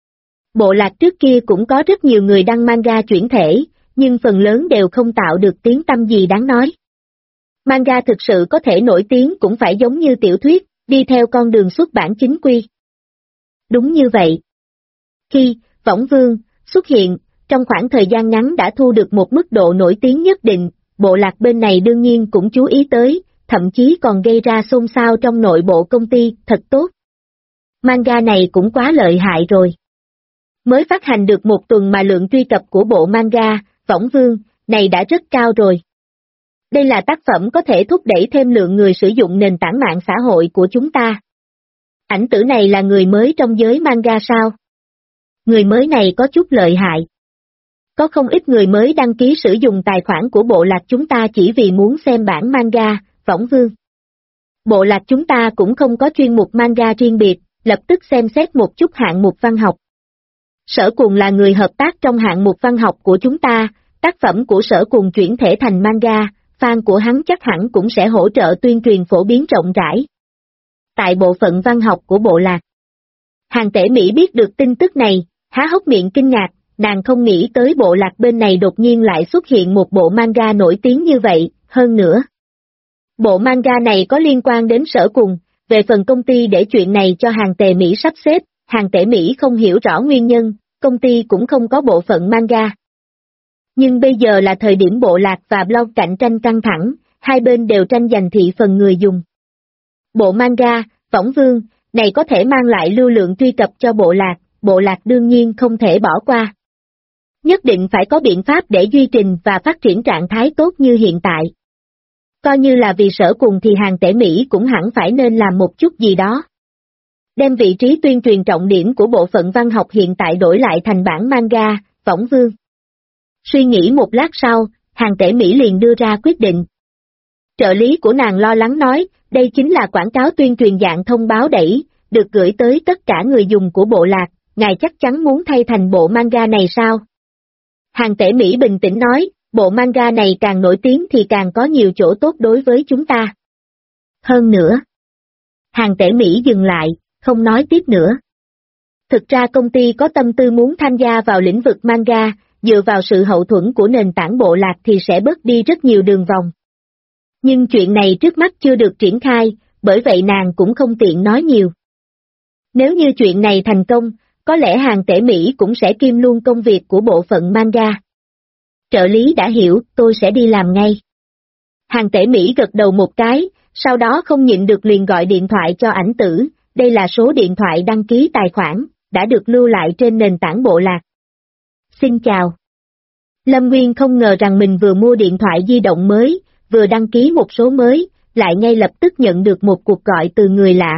Bộ lạc trước kia cũng có rất nhiều người đăng manga chuyển thể, nhưng phần lớn đều không tạo được tiếng tăm gì đáng nói. Manga thực sự có thể nổi tiếng cũng phải giống như tiểu thuyết, đi theo con đường xuất bản chính quy. Đúng như vậy. Khi Võng Vương xuất hiện, trong khoảng thời gian ngắn đã thu được một mức độ nổi tiếng nhất định, bộ lạc bên này đương nhiên cũng chú ý tới, thậm chí còn gây ra xôn xao trong nội bộ công ty, thật tốt. Manga này cũng quá lợi hại rồi. Mới phát hành được 1 tuần mà lượng truy cập của bộ manga, Võng Vương, này đã rất cao rồi. Đây là tác phẩm có thể thúc đẩy thêm lượng người sử dụng nền tảng mạng xã hội của chúng ta. Ảnh tử này là người mới trong giới manga sao? Người mới này có chút lợi hại. Có không ít người mới đăng ký sử dụng tài khoản của bộ lạc chúng ta chỉ vì muốn xem bản manga, Võng Vương. Bộ lạc chúng ta cũng không có chuyên mục manga riêng biệt, lập tức xem xét một chút hạng mục văn học. Sở Cùng là người hợp tác trong hạng mục văn học của chúng ta, tác phẩm của Sở Cùng chuyển thể thành manga, fan của hắn chắc hẳn cũng sẽ hỗ trợ tuyên truyền phổ biến rộng rãi. Tại bộ phận văn học của bộ lạc, Hàng Tể Mỹ biết được tin tức này, há hốc miệng kinh ngạc, nàng không nghĩ tới bộ lạc bên này đột nhiên lại xuất hiện một bộ manga nổi tiếng như vậy, hơn nữa. Bộ manga này có liên quan đến Sở Cùng, về phần công ty để chuyện này cho Hàng Tề Mỹ sắp xếp, Hàng Tể Mỹ không hiểu rõ nguyên nhân, công ty cũng không có bộ phận manga. Nhưng bây giờ là thời điểm bộ lạc và blog cạnh tranh căng thẳng, hai bên đều tranh giành thị phần người dùng. Bộ manga, Võng Vương, này có thể mang lại lưu lượng truy cập cho bộ lạc đương nhiên không thể bỏ qua. Nhất định phải có biện pháp để duy trì và phát triển trạng thái tốt như hiện tại. Coi như là vì Sở Cùng thì Hàng Tể Mỹ cũng hẳn phải nên làm một chút gì đó. Đem vị trí tuyên truyền trọng điểm của bộ phận văn học hiện tại đổi lại thành bản manga, Võng Vương. Suy nghĩ một lát sau, Hàng Tể Mỹ liền đưa ra quyết định. Trợ lý của nàng lo lắng nói, đây chính là quảng cáo tuyên truyền dạng thông báo đẩy, được gửi tới tất cả người dùng của bộ lạc, ngài chắc chắn muốn thay thành bộ manga này sao? Hàng Tể Mỹ bình tĩnh nói, bộ manga này càng nổi tiếng thì càng có nhiều chỗ tốt đối với chúng ta. Hơn nữa. Hàng Tể Mỹ dừng lại, không nói tiếp nữa. Thực ra công ty có tâm tư muốn tham gia vào lĩnh vực manga, dựa vào sự hậu thuẫn của nền tảng bộ lạc thì sẽ bớt đi rất nhiều đường vòng. Nhưng chuyện này trước mắt chưa được triển khai, bởi vậy nàng cũng không tiện nói nhiều. Nếu như chuyện này thành công, có lẽ Hàng Tể Mỹ cũng sẽ kiêm luôn công việc của bộ phận manga. Trợ lý đã hiểu, tôi sẽ đi làm ngay. Hàng Tể Mỹ gật đầu một cái, sau đó không nhịn được liền gọi điện thoại cho Ảnh Tử, đây là số điện thoại đăng ký tài khoản, đã được lưu lại trên nền tảng bộ lạc. Xin chào. Lâm Nguyên không ngờ rằng mình vừa mua điện thoại di động mới, vừa đăng ký một số mới, lại ngay lập tức nhận được một cuộc gọi từ người lạ.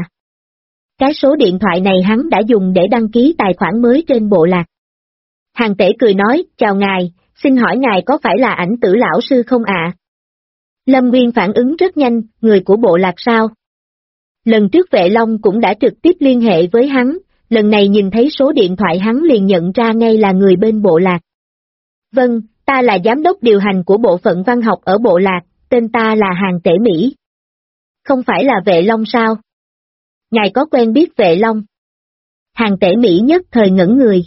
Cái số điện thoại này hắn đã dùng để đăng ký tài khoản mới trên bộ lạc. Hàng Tể cười nói, chào ngài, xin hỏi ngài có phải là Ảnh Tử lão sư không ạ? Lâm Nguyên phản ứng rất nhanh, người của bộ lạc sao? Lần trước Vệ Long cũng đã trực tiếp liên hệ với hắn, lần này nhìn thấy số điện thoại hắn liền nhận ra ngay là người bên bộ lạc. Vâng, ta là giám đốc điều hành của bộ phận văn học ở bộ lạc, tên ta là Hàng Tể Mỹ. Không phải là Vệ Long sao? Ngài có quen biết Vệ Long? Hàng Tể Mỹ nhất thời ngẩn người.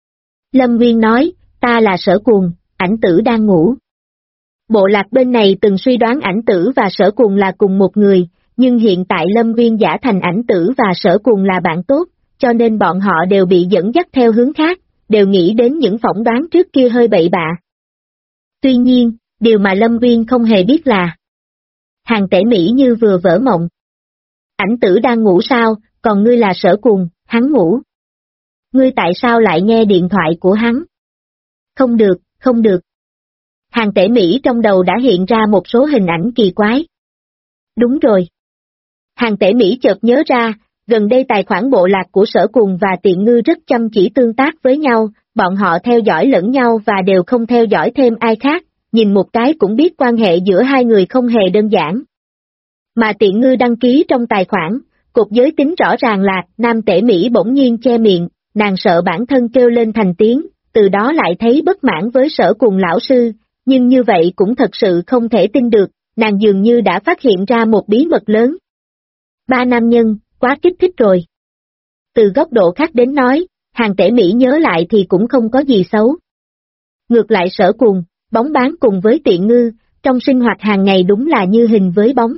Lâm Nguyên nói, ta là Sở Cuồng, Ảnh Tử đang ngủ. Bộ lạc bên này từng suy đoán Ảnh Tử và Sở Cuồng là cùng một người, nhưng hiện tại Lâm Nguyên giả thành Ảnh Tử và Sở Cuồng là bạn tốt, cho nên bọn họ đều bị dẫn dắt theo hướng khác, đều nghĩ đến những phỏng đoán trước kia hơi bậy bạ. Tuy nhiên, điều mà Lâm Nguyên không hề biết là Hàng Tể Mỹ như vừa vỡ mộng. Ảnh Tử đang ngủ sao, còn ngươi là Sở Cuồng, hắn ngủ. Ngươi tại sao lại nghe điện thoại của hắn? Không được, không được. Hàng Tể Mỹ trong đầu đã hiện ra một số hình ảnh kỳ quái. Đúng rồi. Hàng Tể Mỹ chợt nhớ ra, gần đây tài khoản bộ lạc của Sở Cuồng và Tiện Ngư rất chăm chỉ tương tác với nhau, bọn họ theo dõi lẫn nhau và đều không theo dõi thêm ai khác, nhìn một cái cũng biết quan hệ giữa hai người không hề đơn giản. Mà Tiện Ngư đăng ký trong tài khoản, cột giới tính rõ ràng là, Nam Tể Mỹ bỗng nhiên che miệng, nàng sợ bản thân kêu lên thành tiếng, từ đó lại thấy bất mãn với Sở Cuồng lão sư, nhưng như vậy cũng thật sự không thể tin được, nàng dường như đã phát hiện ra một bí mật lớn. Ba nam nhân, quá kích thích rồi. Từ góc độ khác đến nói, Hàng Tể Mỹ nhớ lại thì cũng không có gì xấu. Ngược lại Sở Cuồng, bóng bán cùng với Tiện Ngư, trong sinh hoạt hàng ngày đúng là như hình với bóng.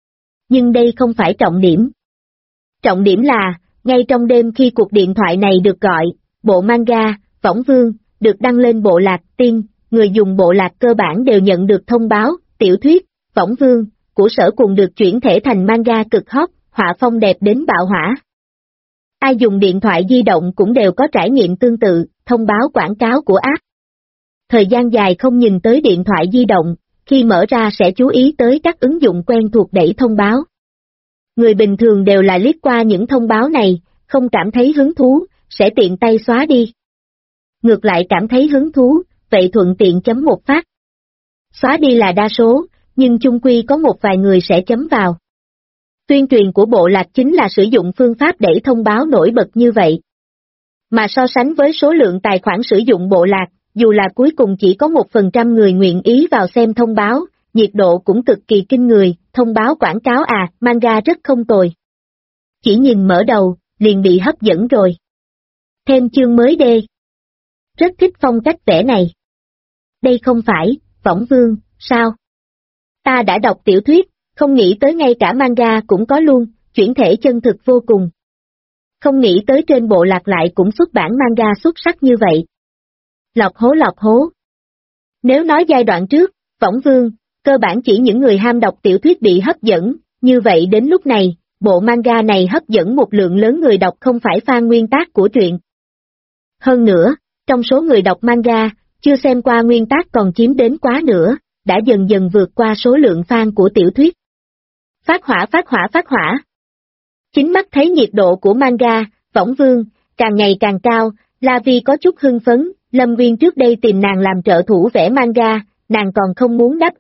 Nhưng đây không phải trọng điểm. Trọng điểm là, ngay trong đêm khi cuộc điện thoại này được gọi, bộ manga, Võng Vương, được đăng lên bộ lạc tiên, người dùng bộ lạc cơ bản đều nhận được thông báo, tiểu thuyết, Võng Vương, của Sở Cuồng được chuyển thể thành manga cực hot, họa phong đẹp đến bạo hỏa. Ai dùng điện thoại di động cũng đều có trải nghiệm tương tự, thông báo quảng cáo của app. Thời gian dài không nhìn tới điện thoại di động, khi mở ra sẽ chú ý tới các ứng dụng quen thuộc đẩy thông báo. Người bình thường đều là liếc qua những thông báo này, không cảm thấy hứng thú, sẽ tiện tay xóa đi. Ngược lại cảm thấy hứng thú, vậy thuận tiện chấm một phát. Xóa đi là đa số, nhưng chung quy có một vài người sẽ chấm vào. Tuyên truyền của bộ lạc chính là sử dụng phương pháp đẩy thông báo nổi bật như vậy. Mà so sánh với số lượng tài khoản sử dụng bộ lạc, dù là cuối cùng chỉ có 1% người nguyện ý vào xem thông báo, nhiệt độ cũng cực kỳ kinh người, thông báo quảng cáo manga rất không tồi. Chỉ nhìn mở đầu, liền bị hấp dẫn rồi. Thêm chương mới đê. Rất thích phong cách vẽ này. Đây không phải, Võng Vương, sao? Ta đã đọc tiểu thuyết, không nghĩ tới ngay cả manga cũng có luôn, chuyển thể chân thực vô cùng. Không nghĩ tới trên bộ lạc lại cũng xuất bản manga xuất sắc như vậy. Lọc hố. Nếu nói giai đoạn trước, Võng Vương, cơ bản chỉ những người ham đọc tiểu thuyết bị hấp dẫn, như vậy đến lúc này, bộ manga này hấp dẫn một lượng lớn người đọc không phải fan nguyên tác của truyện. Hơn nữa, trong số người đọc manga, chưa xem qua nguyên tác còn chiếm đến quá nữa, đã dần dần vượt qua số lượng fan của tiểu thuyết. Phát hỏa. Chính mắt thấy nhiệt độ của manga, Võng Vương, càng ngày càng cao, La Vi có chút hưng phấn, Lâm Nguyên trước đây tìm nàng làm trợ thủ vẽ manga, nàng còn không muốn đáp ứng,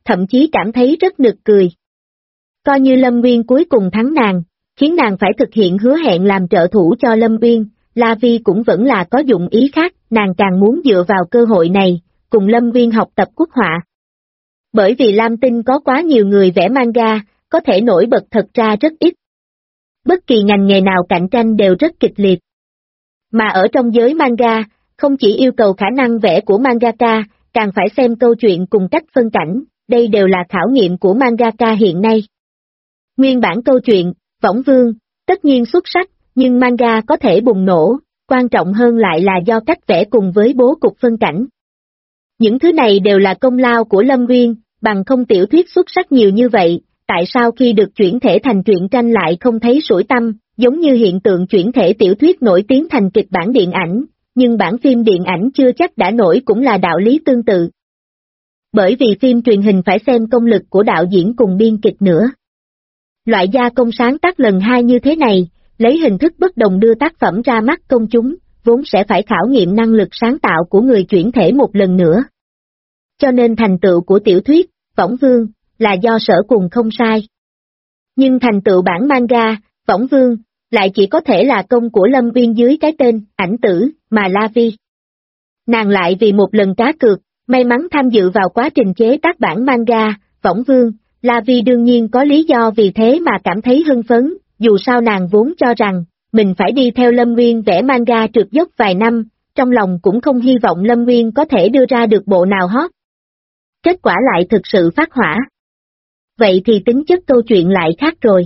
thậm chí cảm thấy rất nực cười. Coi như Lâm Nguyên cuối cùng thắng nàng, khiến nàng phải thực hiện hứa hẹn làm trợ thủ cho Lâm Nguyên, La Vi cũng vẫn là có dụng ý khác, nàng càng muốn dựa vào cơ hội này, cùng Lâm Nguyên học tập quốc họa. Bởi vì Lam Tinh có quá nhiều người vẽ manga, có thể nổi bật thật ra rất ít. Bất kỳ ngành nghề nào cạnh tranh đều rất kịch liệt. Mà ở trong giới manga, không chỉ yêu cầu khả năng vẽ của mangaka, càng phải xem câu chuyện cùng cách phân cảnh, đây đều là khảo nghiệm của mangaka hiện nay. Nguyên bản câu chuyện, Võng Vương, tất nhiên xuất sắc, nhưng manga có thể bùng nổ, quan trọng hơn lại là do cách vẽ cùng với bố cục phân cảnh. Những thứ này đều là công lao của Lâm Nguyên, bằng không tiểu thuyết xuất sắc nhiều như vậy, tại sao khi được chuyển thể thành truyện tranh lại không thấy sủi tăm, giống như hiện tượng chuyển thể tiểu thuyết nổi tiếng thành kịch bản điện ảnh, nhưng bản phim điện ảnh chưa chắc đã nổi cũng là đạo lý tương tự. Bởi vì phim truyền hình phải xem công lực của đạo diễn cùng biên kịch nữa. Loại gia công sáng tác lần hai như thế này, lấy hình thức bất đồng đưa tác phẩm ra mắt công chúng, vốn sẽ phải khảo nghiệm năng lực sáng tạo của người chuyển thể một lần nữa. Cho nên thành tựu của tiểu thuyết, Võng Vương, là do Sở Cùng không sai. Nhưng thành tựu bản manga, Võng Vương, lại chỉ có thể là công của Lâm Nguyên dưới cái tên, Ảnh Tử, mà La Vi. Nàng lại vì một lần cá cược, may mắn tham dự vào quá trình chế tác bản manga, Võng Vương, La Vi đương nhiên có lý do vì thế mà cảm thấy hưng phấn, dù sao nàng vốn cho rằng, mình phải đi theo Lâm Nguyên vẽ manga trượt dốc vài năm, trong lòng cũng không hy vọng Lâm Nguyên có thể đưa ra được bộ nào hot. Kết quả lại thực sự phát hỏa. Vậy thì tính chất câu chuyện lại khác rồi.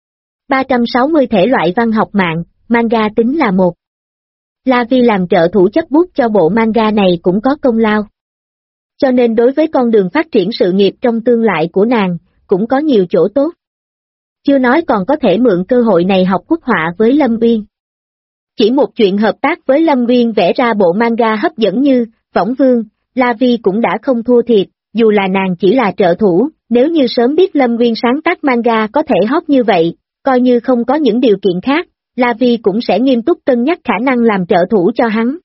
360 thể loại văn học mạng, manga tính là một. La Vi làm trợ thủ chấp bút cho bộ manga này cũng có công lao. Cho nên đối với con đường phát triển sự nghiệp trong tương lai của nàng, cũng có nhiều chỗ tốt. Chưa nói còn có thể mượn cơ hội này học quốc họa với Lâm Nguyên. Chỉ một chuyện hợp tác với Lâm Nguyên vẽ ra bộ manga hấp dẫn như Võng Vương, La Vi cũng đã không thua thiệt, dù là nàng chỉ là trợ thủ, nếu như sớm biết Lâm Nguyên sáng tác manga có thể hot như vậy, coi như không có những điều kiện khác, La Vi cũng sẽ nghiêm túc cân nhắc khả năng làm trợ thủ cho hắn.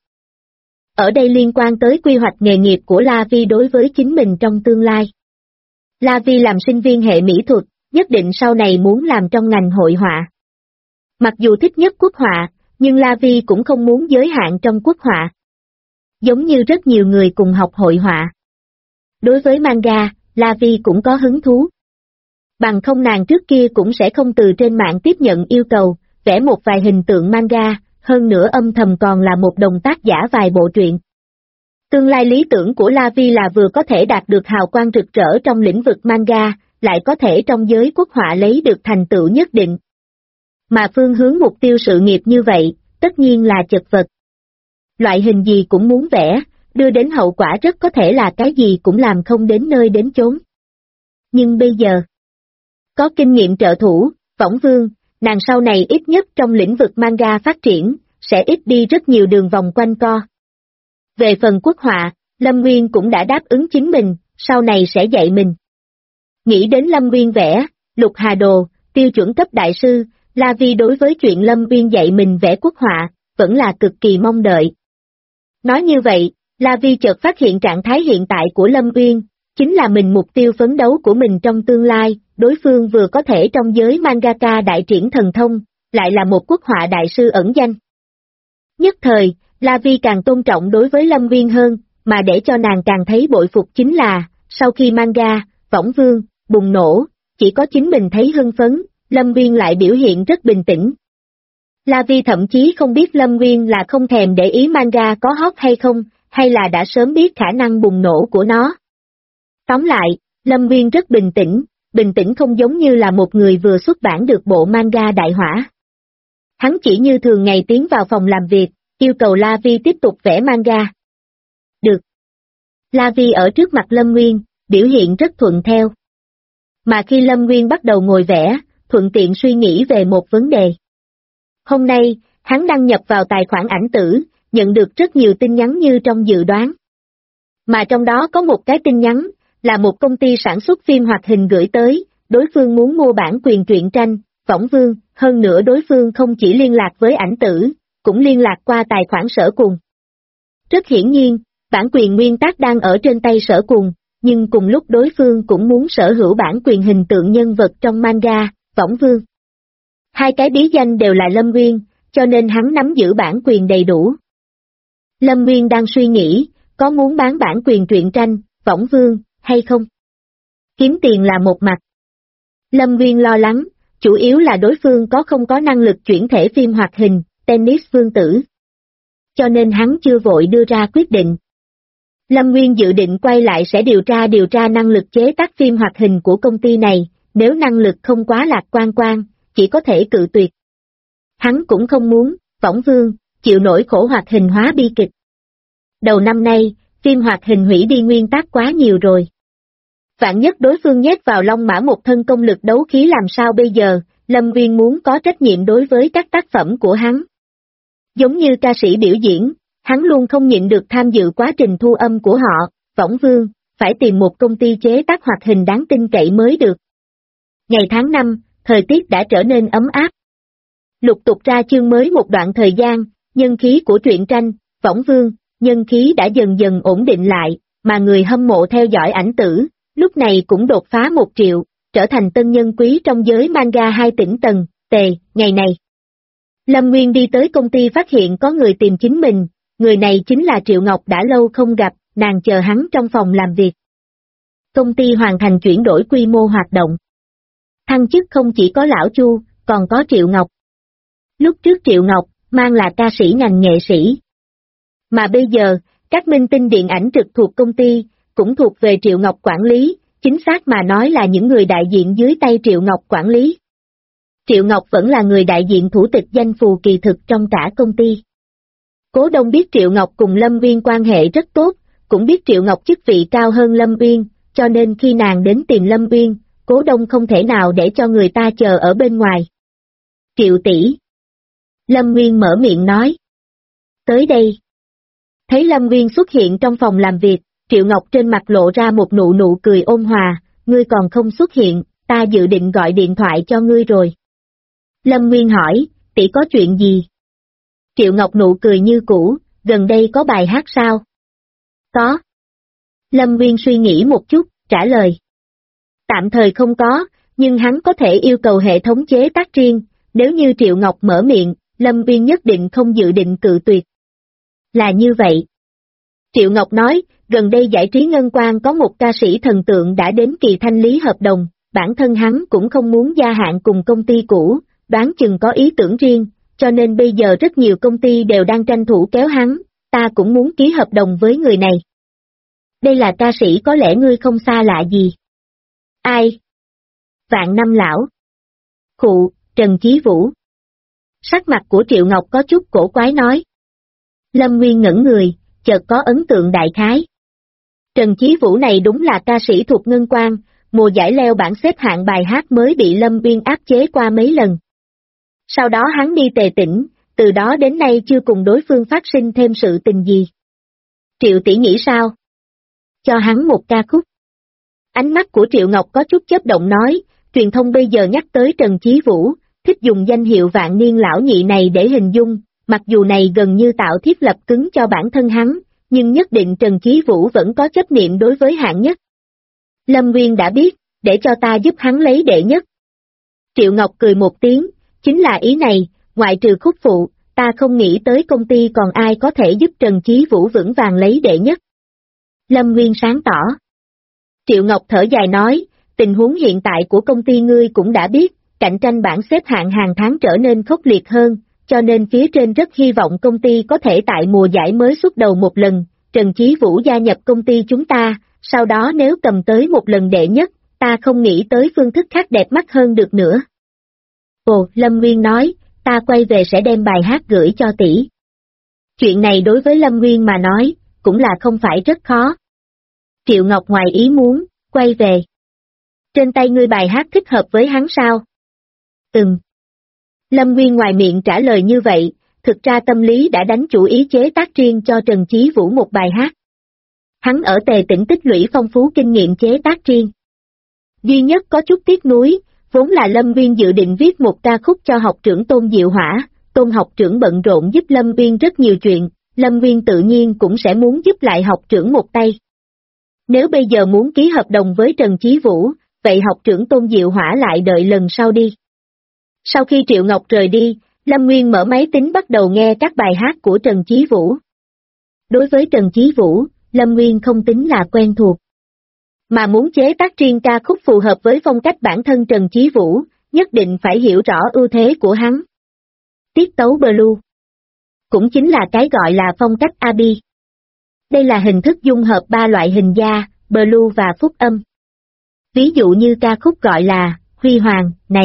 Ở đây liên quan tới quy hoạch nghề nghiệp của La Vi đối với chính mình trong tương lai. La Vi làm sinh viên hệ mỹ thuật, nhất định sau này muốn làm trong ngành hội họa. Mặc dù thích nhất quốc họa, nhưng La Vi cũng không muốn giới hạn trong quốc họa. Giống như rất nhiều người cùng học hội họa. Đối với manga, La Vi cũng có hứng thú. Bằng không nàng trước kia cũng sẽ không từ trên mạng tiếp nhận yêu cầu, vẽ một vài hình tượng manga, hơn nữa âm thầm còn là một đồng tác giả vài bộ truyện. Tương lai lý tưởng của La Vi là vừa có thể đạt được hào quang rực rỡ trong lĩnh vực manga, lại có thể trong giới quốc họa lấy được thành tựu nhất định. Mà phương hướng mục tiêu sự nghiệp như vậy, tất nhiên là chật vật. Loại hình gì cũng muốn vẽ, đưa đến hậu quả rất có thể là cái gì cũng làm không đến nơi đến chốn. Nhưng bây giờ, có kinh nghiệm trợ thủ, Võng Vương, nàng sau này ít nhất trong lĩnh vực manga phát triển, sẽ ít đi rất nhiều đường vòng quanh co. Về phần quốc họa, Lâm Nguyên cũng đã đáp ứng chính mình, sau này sẽ dạy mình. Nghĩ đến Lâm Nguyên vẽ, Lục Hà Đồ, tiêu chuẩn cấp đại sư, La Vi đối với chuyện Lâm Nguyên dạy mình vẽ quốc họa, vẫn là cực kỳ mong đợi. Nói như vậy, La Vi chợt phát hiện trạng thái hiện tại của Lâm Nguyên, chính là mình mục tiêu phấn đấu của mình trong tương lai, đối phương vừa có thể trong giới mangaka đại triển thần thông, lại là một quốc họa đại sư ẩn danh. Nhất thời, La Vi càng tôn trọng đối với Lâm Nguyên hơn, mà để cho nàng càng thấy bội phục chính là, sau khi manga, Võng Vương, bùng nổ, chỉ có chính mình thấy hưng phấn, Lâm Nguyên lại biểu hiện rất bình tĩnh. La Vi thậm chí không biết Lâm Nguyên là không thèm để ý manga có hot hay không, hay là đã sớm biết khả năng bùng nổ của nó. Tóm lại, Lâm Nguyên rất bình tĩnh không giống như là một người vừa xuất bản được bộ manga đại hỏa. Hắn chỉ như thường ngày tiến vào phòng làm việc, yêu cầu La Vi tiếp tục vẽ manga. Được. La Vi ở trước mặt Lâm Nguyên, biểu hiện rất thuận theo. Mà khi Lâm Nguyên bắt đầu ngồi vẽ, thuận tiện suy nghĩ về một vấn đề. Hôm nay, hắn đăng nhập vào tài khoản Ảnh Tử, nhận được rất nhiều tin nhắn như trong dự đoán. Mà trong đó có một cái tin nhắn, là một công ty sản xuất phim hoạt hình gửi tới, đối phương muốn mua bản quyền truyện tranh, Võng Vương, hơn nữa đối phương không chỉ liên lạc với Ảnh Tử, cũng liên lạc qua tài khoản Sở Cùng. Rất hiển nhiên, bản quyền nguyên tác đang ở trên tay Sở Cùng, nhưng cùng lúc đối phương cũng muốn sở hữu bản quyền hình tượng nhân vật trong manga, Võng Vương. Hai cái bí danh đều là Lâm Nguyên, cho nên hắn nắm giữ bản quyền đầy đủ. Lâm Nguyên đang suy nghĩ, có muốn bán bản quyền truyện tranh, Võng Vương, hay không? Kiếm tiền là một mặt. Lâm Nguyên lo lắng, chủ yếu là đối phương không có năng lực chuyển thể phim hoạt hình, tennis vương tử. Cho nên hắn chưa vội đưa ra quyết định. Lâm Nguyên dự định quay lại sẽ điều tra năng lực chế tác phim hoạt hình của công ty này, nếu năng lực không quá lạc quan, chỉ có thể cự tuyệt. Hắn cũng không muốn, Võng Vương, chịu nổi khổ hoạt hình hóa bi kịch. Đầu năm nay, phim hoạt hình hủy đi nguyên tác quá nhiều rồi. Vạn nhất đối phương nhét vào Long Mã một thân công lực đấu khí làm sao bây giờ, Lâm Nguyên muốn có trách nhiệm đối với các tác phẩm của hắn. Giống như ca sĩ biểu diễn, hắn luôn không nhịn được tham dự quá trình thu âm của họ, Võng Vương, phải tìm một công ty chế tác hoạt hình đáng tin cậy mới được. Ngày tháng 5, thời tiết đã trở nên ấm áp. Lục tục ra chương mới một đoạn thời gian, nhân khí của truyện tranh, Võng Vương, nhân khí đã dần dần ổn định lại, mà người hâm mộ theo dõi ảnh tử, lúc này cũng đột phá 1 triệu, trở thành tân nhân quý trong giới manga 2 tỉnh tầng, ngày này. Lâm Nguyên đi tới công ty phát hiện có người tìm chính mình, người này chính là Triệu Ngọc đã lâu không gặp, nàng chờ hắn trong phòng làm việc. Công ty hoàn thành chuyển đổi quy mô hoạt động. Thăng chức không chỉ có Lão Chu, còn có Triệu Ngọc. Lúc trước Triệu Ngọc, mang là ca sĩ ngành nghệ sĩ. Mà bây giờ, các minh tinh điện ảnh trực thuộc công ty, cũng thuộc về Triệu Ngọc quản lý, chính xác mà nói là những người đại diện dưới tay Triệu Ngọc quản lý. Triệu Ngọc vẫn là người đại diện thủ tịch danh phù kỳ thực trong cả công ty. Cố Đông biết Triệu Ngọc cùng Lâm Uyên quan hệ rất tốt, cũng biết Triệu Ngọc chức vị cao hơn Lâm Uyên, cho nên khi nàng đến tìm Lâm Uyên, Cố Đông không thể nào để cho người ta chờ ở bên ngoài. Triệu tỷ. Lâm Uyên mở miệng nói. Tới đây. Thấy Lâm Uyên xuất hiện trong phòng làm việc, Triệu Ngọc trên mặt lộ ra một nụ cười ôn hòa, ngươi còn không xuất hiện, ta dự định gọi điện thoại cho ngươi rồi. Lâm Nguyên hỏi, tỷ có chuyện gì? Triệu Ngọc nụ cười như cũ, gần đây có bài hát sao? Có. Lâm Nguyên suy nghĩ một chút, trả lời. Tạm thời không có, nhưng hắn có thể yêu cầu hệ thống chế tác riêng, nếu như Triệu Ngọc mở miệng, Lâm Nguyên nhất định không dự định cự tuyệt. Là như vậy. Triệu Ngọc nói, gần đây giải trí Ngân Quang có một ca sĩ thần tượng đã đến kỳ thanh lý hợp đồng, bản thân hắn cũng không muốn gia hạn cùng công ty cũ, đoán chừng có ý tưởng riêng, cho nên bây giờ rất nhiều công ty đều đang tranh thủ kéo hắn, ta cũng muốn ký hợp đồng với người này. Đây là ca sĩ có lẽ ngươi không xa lạ gì. Ai? Vạn Năm Lão. Khụ, Trần Chí Vũ. Sắc mặt của Triệu Ngọc có chút cổ quái nói. Lâm Nguyên ngẩn người, chợt có ấn tượng đại khái. Trần Chí Vũ này đúng là ca sĩ thuộc Ngân Quang, mùa giải leo bảng xếp hạng bài hát mới bị Lâm Nguyên áp chế qua mấy lần. Sau đó hắn đi Tề Tỉnh, từ đó đến nay chưa cùng đối phương phát sinh thêm sự tình gì. Triệu tỷ nghĩ sao? Cho hắn một ca khúc. Ánh mắt của Triệu Ngọc có chút chớp động nói, truyền thông bây giờ nhắc tới Trần Chí Vũ, thích dùng danh hiệu vạn niên lão nhị này để hình dung, mặc dù này gần như tạo thiết lập cứng cho bản thân hắn, nhưng nhất định Trần Chí Vũ vẫn có chấp niệm đối với hạng nhất. Lâm Nguyên đã biết, để cho ta giúp hắn lấy đệ nhất. Triệu Ngọc cười một tiếng, chính là ý này, ngoại trừ khúc phụ, ta không nghĩ tới công ty còn ai có thể giúp Trần Chí Vũ vững vàng lấy đệ nhất. Lâm Nguyên sáng tỏ. Triệu Ngọc thở dài nói, tình huống hiện tại của công ty ngươi cũng đã biết, cạnh tranh bảng xếp hạng hàng tháng trở nên khốc liệt hơn, cho nên phía trên rất hy vọng công ty có thể tại mùa giải mới xuất đầu một lần, Trần Chí Vũ gia nhập công ty chúng ta, sau đó nếu cầm tới một lần đệ nhất, ta không nghĩ tới phương thức khác đẹp mắt hơn được nữa. Ồ, Lâm Nguyên nói, ta quay về sẽ đem bài hát gửi cho tỷ. Chuyện này đối với Lâm Nguyên mà nói, cũng là không phải rất khó. Triệu Ngọc ngoài ý muốn, quay về. Trên tay ngươi bài hát thích hợp với hắn sao? Lâm Nguyên ngoài miệng trả lời như vậy, thực ra tâm lý đã đánh chủ ý chế tác riêng cho Trần Chí Vũ một bài hát. Hắn ở Tề Tỉnh tích lũy phong phú kinh nghiệm chế tác riêng. Duy nhất có chút tiếc nuối, vốn là Lâm Nguyên dự định viết một ca khúc cho học trưởng Tôn Diệu Hỏa, Tôn học trưởng bận rộn giúp Lâm Nguyên rất nhiều chuyện, Lâm Nguyên tự nhiên cũng sẽ muốn giúp lại học trưởng một tay. Nếu bây giờ muốn ký hợp đồng với Trần Chí Vũ, vậy học trưởng Tôn Diệu Hỏa lại đợi lần sau đi. Sau khi Triệu Ngọc rời đi, Lâm Nguyên mở máy tính bắt đầu nghe các bài hát của Trần Chí Vũ. Đối với Trần Chí Vũ, Lâm Nguyên không tính là quen thuộc. Mà muốn chế tác riêng ca khúc phù hợp với phong cách bản thân Trần Chí Vũ, nhất định phải hiểu rõ ưu thế của hắn. Tiết tấu Blue cũng chính là cái gọi là phong cách AB. Đây là hình thức dung hợp ba loại hình gia, Blue và phúc âm. Ví dụ như ca khúc gọi là Huy Hoàng này.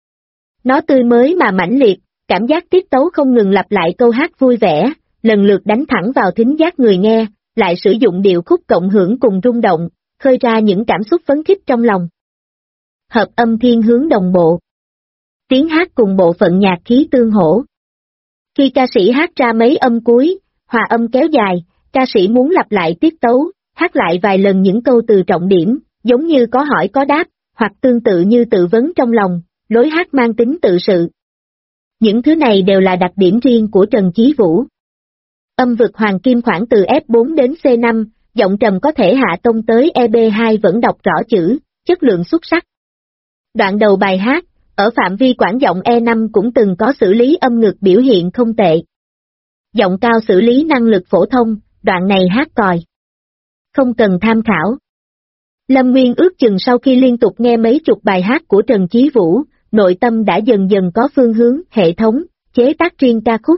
Nó tươi mới mà mãnh liệt, cảm giác tiết tấu không ngừng lặp lại câu hát vui vẻ, lần lượt đánh thẳng vào thính giác người nghe, lại sử dụng điệu khúc cộng hưởng cùng rung động, khơi ra những cảm xúc phấn khích trong lòng. Hợp âm thiên hướng đồng bộ. Tiếng hát cùng bộ phận nhạc khí tương hỗ. Khi ca sĩ hát ra mấy âm cuối, hòa âm kéo dài, ca sĩ muốn lặp lại tiết tấu, hát lại vài lần những câu từ trọng điểm, giống như có hỏi có đáp, hoặc tương tự như tự vấn trong lòng, lối hát mang tính tự sự. Những thứ này đều là đặc điểm riêng của Trần Chí Vũ. Âm vực hoàng kim khoảng từ F4 đến C5, giọng trầm có thể hạ tông tới EB2 vẫn đọc rõ chữ, chất lượng xuất sắc. Đoạn đầu bài hát, ở phạm vi quãng giọng E5 cũng từng có xử lý âm ngực biểu hiện không tệ. Giọng cao xử lý năng lực phổ thông, đoạn này hát còi. Không cần tham khảo. Lâm Nguyên ước chừng sau khi liên tục nghe mấy chục bài hát của Trần Chí Vũ, nội tâm đã dần dần có phương hướng, hệ thống, chế tác riêng ca khúc.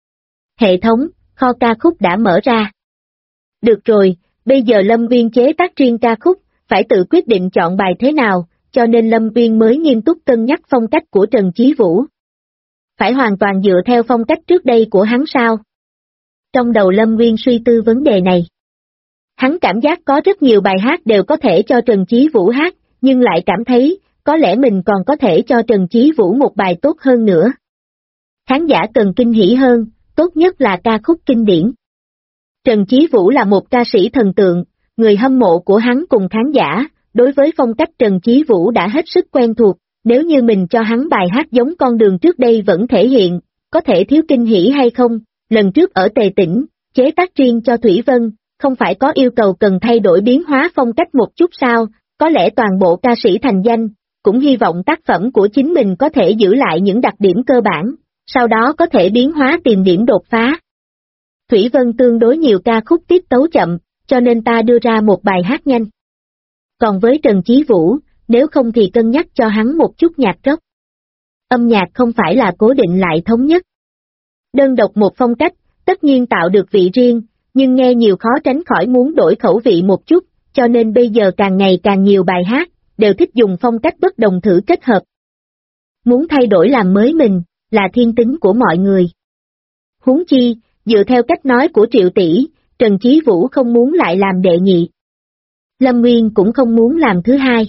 Hệ thống, kho ca khúc đã mở ra. Được rồi, bây giờ Lâm Nguyên chế tác riêng ca khúc, phải tự quyết định chọn bài thế nào, cho nên Lâm Nguyên mới nghiêm túc cân nhắc phong cách của Trần Chí Vũ. Phải hoàn toàn dựa theo phong cách trước đây của hắn sao? Trong đầu Lâm Nguyên suy tư vấn đề này. Hắn cảm giác có rất nhiều bài hát đều có thể cho Trần Chí Vũ hát, nhưng lại cảm thấy, có lẽ mình còn có thể cho Trần Chí Vũ một bài tốt hơn nữa. Khán giả cần kinh hỉ hơn, tốt nhất là ca khúc kinh điển. Trần Chí Vũ là một ca sĩ thần tượng, người hâm mộ của hắn cùng khán giả, đối với phong cách Trần Chí Vũ đã hết sức quen thuộc, nếu như mình cho hắn bài hát giống con đường trước đây vẫn thể hiện, có thể thiếu kinh hỉ hay không, lần trước ở Tề Tỉnh, chế tác riêng cho Thủy Vân, không phải có yêu cầu cần thay đổi biến hóa phong cách một chút sao, có lẽ toàn bộ ca sĩ thành danh, cũng hy vọng tác phẩm của chính mình có thể giữ lại những đặc điểm cơ bản, sau đó có thể biến hóa tìm điểm đột phá. Thủy Vân tương đối nhiều ca khúc tiết tấu chậm, cho nên ta đưa ra một bài hát nhanh. Còn với Trần Chí Vũ, nếu không thì cân nhắc cho hắn một chút nhạc rock. Âm nhạc không phải là cố định lại thống nhất. Đơn độc một phong cách, tất nhiên tạo được vị riêng, nhưng nghe nhiều khó tránh khỏi muốn đổi khẩu vị một chút, cho nên bây giờ càng ngày càng nhiều bài hát, đều thích dùng phong cách bất đồng thử kết hợp. Muốn thay đổi làm mới mình, là thiên tính của mọi người. Huống chi, dựa theo cách nói của Triệu Tỷ, Trần Chí Vũ không muốn lại làm đệ nhị. Lâm Nguyên cũng không muốn làm thứ hai.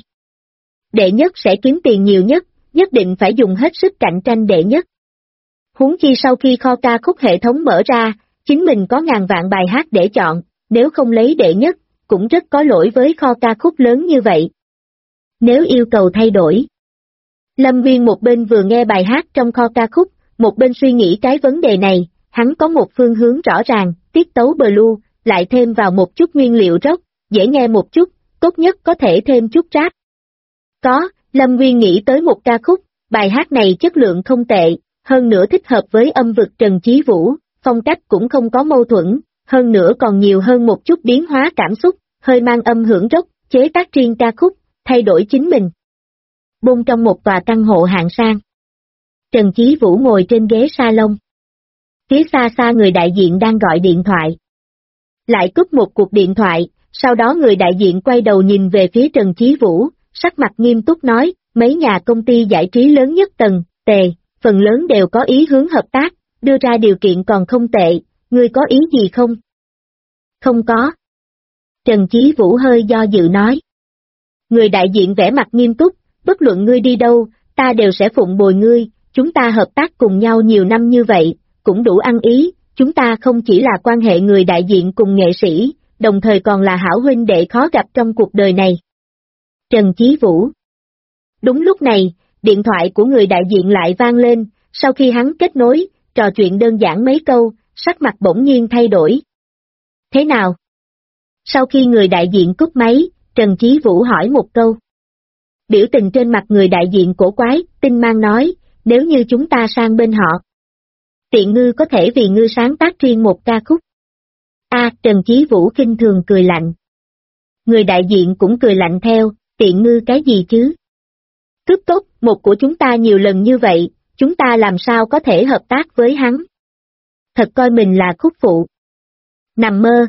Đệ nhất sẽ kiếm tiền nhiều nhất, nhất định phải dùng hết sức cạnh tranh đệ nhất. Huống chi sau khi kho ca khúc hệ thống mở ra, chính mình có ngàn vạn bài hát để chọn, nếu không lấy đệ nhất, cũng rất có lỗi với kho ca khúc lớn như vậy. Nếu yêu cầu thay đổi. Lâm Nguyên một bên vừa nghe bài hát trong kho ca khúc, một bên suy nghĩ cái vấn đề này, hắn có một phương hướng rõ ràng, tiết tấu Blue, lại thêm vào một chút nguyên liệu rock, dễ nghe một chút, tốt nhất có thể thêm chút rap. Có, Lâm Nguyên nghĩ tới một ca khúc, bài hát này chất lượng không tệ, hơn nữa thích hợp với âm vực Trần Chí Vũ, phong cách cũng không có mâu thuẫn, hơn nữa còn nhiều hơn một chút biến hóa cảm xúc, hơi mang âm hưởng rock, chế tác riêng ca khúc, thay đổi chính mình. Bung trong một tòa căn hộ hạng sang. Trần Chí Vũ ngồi trên ghế salon. Phía xa xa người đại diện đang gọi điện thoại. Lại cúp một cuộc điện thoại, sau đó người đại diện quay đầu nhìn về phía Trần Chí Vũ, sắc mặt nghiêm túc nói, mấy nhà công ty giải trí lớn nhất tầng, Tề, phần lớn đều có ý hướng hợp tác, đưa ra điều kiện còn không tệ, ngươi có ý gì không? Không có. Trần Chí Vũ hơi do dự nói. Người đại diện vẻ mặt nghiêm túc, bất luận ngươi đi đâu, ta đều sẽ phụng bồi ngươi, chúng ta hợp tác cùng nhau nhiều năm như vậy, cũng đủ ăn ý, chúng ta không chỉ là quan hệ người đại diện cùng nghệ sĩ, đồng thời còn là hảo huynh đệ khó gặp trong cuộc đời này. Trần Chí Vũ. Đúng lúc này, điện thoại của người đại diện lại vang lên, sau khi hắn kết nối, trò chuyện đơn giản mấy câu, sắc mặt bỗng nhiên thay đổi. Thế nào? Sau khi người đại diện cúp máy, Trần Chí Vũ hỏi một câu. Biểu tình trên mặt người đại diện cổ quái, Tinh Mang nói, nếu như chúng ta sang bên họ. Tiện ngư có thể vì ngư sáng tác riêng một ca khúc. Trần Chí Vũ khinh thường cười lạnh. Người đại diện cũng cười lạnh theo, tiện ngư cái gì chứ? Cướp tốt, một của chúng ta nhiều lần như vậy, chúng ta làm sao có thể hợp tác với hắn? Thật coi mình là khúc phụ. Nằm mơ.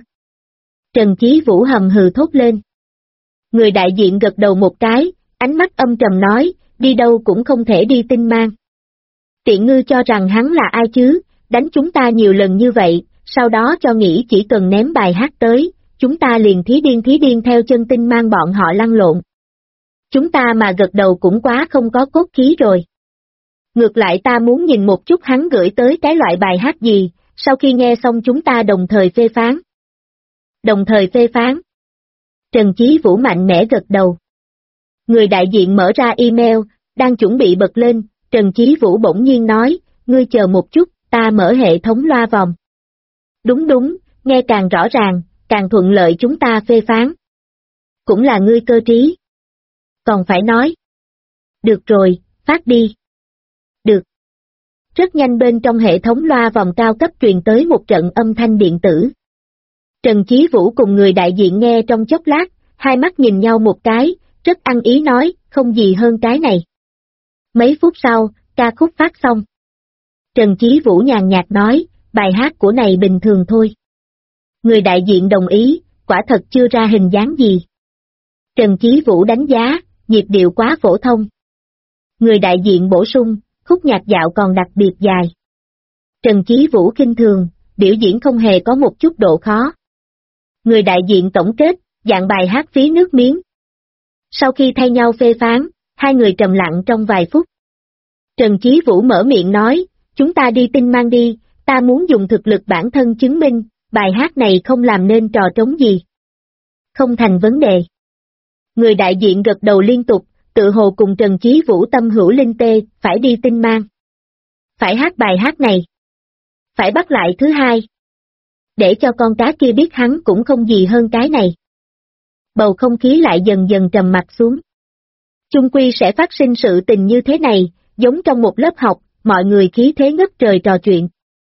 Trần Chí Vũ hầm hừ thốt lên. Người đại diện gật đầu một cái, ánh mắt âm trầm nói, đi đâu cũng không thể đi Tinh Mang. Tiện ngư cho rằng hắn là ai chứ, đánh chúng ta nhiều lần như vậy, sau đó cho nghĩ chỉ cần ném bài hát tới, chúng ta liền thí điên theo chân Tinh Mang bọn họ lăn lộn. Chúng ta mà gật đầu cũng quá không có cốt khí rồi. Ngược lại ta muốn nhìn một chút hắn gửi tới cái loại bài hát gì, sau khi nghe xong chúng ta đồng thời phê phán. Đồng thời phê phán. Trần Chí Vũ mạnh mẽ gật đầu. Người đại diện mở ra email, đang chuẩn bị bật lên, Trần Chí Vũ bỗng nhiên nói, ngươi chờ một chút, ta mở hệ thống loa vòng. Đúng, nghe càng rõ ràng, càng thuận lợi chúng ta phê phán. Cũng là ngươi cơ trí. Còn phải nói. Được rồi, phát đi. Được. Rất nhanh bên trong hệ thống loa vòng cao cấp truyền tới một trận âm thanh điện tử. Trần Chí Vũ cùng người đại diện nghe trong chốc lát, hai mắt nhìn nhau một cái, rất ăn ý nói, không gì hơn cái này. Mấy phút sau, ca khúc phát xong. Trần Chí Vũ nhàn nhạt nói, bài hát của này bình thường thôi. Người đại diện đồng ý, quả thật chưa ra hình dáng gì. Trần Chí Vũ đánh giá, nhịp điệu quá phổ thông. Người đại diện bổ sung, khúc nhạc dạo còn đặc biệt dài. Trần Chí Vũ khinh thường, biểu diễn không hề có một chút độ khó. Người đại diện tổng kết, dạng bài hát phí nước miếng. Sau khi thay nhau phê phán, hai người trầm lặng trong vài phút. Trần Chí Vũ mở miệng nói, chúng ta đi Tinh Mang đi, ta muốn dùng thực lực bản thân chứng minh, bài hát này không làm nên trò trống gì. Không thành vấn đề. Người đại diện gật đầu liên tục, tự hồ cùng Trần Chí Vũ tâm hữu linh tê, phải đi Tinh Mang. Phải hát bài hát này. Phải bắt lại thứ hai. Để cho con cá kia biết hắn cũng không gì hơn cái này. Bầu không khí lại dần dần trầm mặc xuống. Chung quy sẽ phát sinh sự tình như thế này, giống trong một lớp học, mọi người khí thế ngất trời trò chuyện.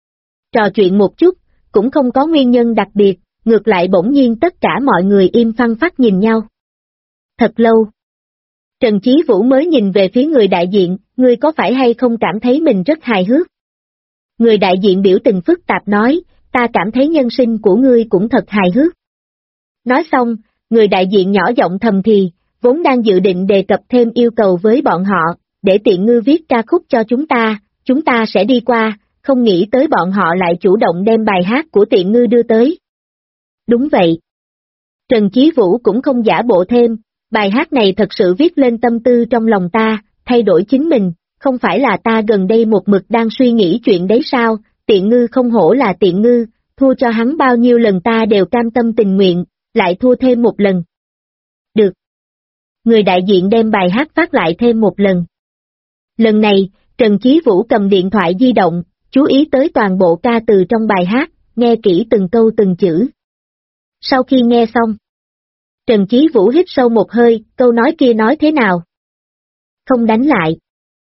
Trò chuyện một chút, cũng không có nguyên nhân đặc biệt, ngược lại bỗng nhiên tất cả mọi người im phăng phắc nhìn nhau. Thật lâu. Trần Chí Vũ mới nhìn về phía người đại diện, ngươi có phải hay không cảm thấy mình rất hài hước? Người đại diện biểu tình phức tạp nói, ta cảm thấy nhân sinh của ngươi cũng thật hài hước. Nói xong, người đại diện nhỏ giọng thầm thì, vốn đang dự định đề cập thêm yêu cầu với bọn họ, để tiện ngư viết ca khúc cho chúng ta sẽ đi qua, không nghĩ tới bọn họ lại chủ động đem bài hát của tiện ngư đưa tới. Đúng vậy. Trần Chí Vũ cũng không giả bộ thêm, bài hát này thật sự viết lên tâm tư trong lòng ta, thay đổi chính mình, không phải là ta gần đây một mực đang suy nghĩ chuyện đấy sao, tiện ngư không hổ là tiện ngư, thua cho hắn bao nhiêu lần ta đều cam tâm tình nguyện, lại thua thêm một lần. Được. Người đại diện đem bài hát phát lại thêm một lần. Lần này, Trần Chí Vũ cầm điện thoại di động, chú ý tới toàn bộ ca từ trong bài hát, nghe kỹ từng câu từng chữ. Sau khi nghe xong, Trần Chí Vũ hít sâu một hơi, câu nói kia nói thế nào? Không đánh lại.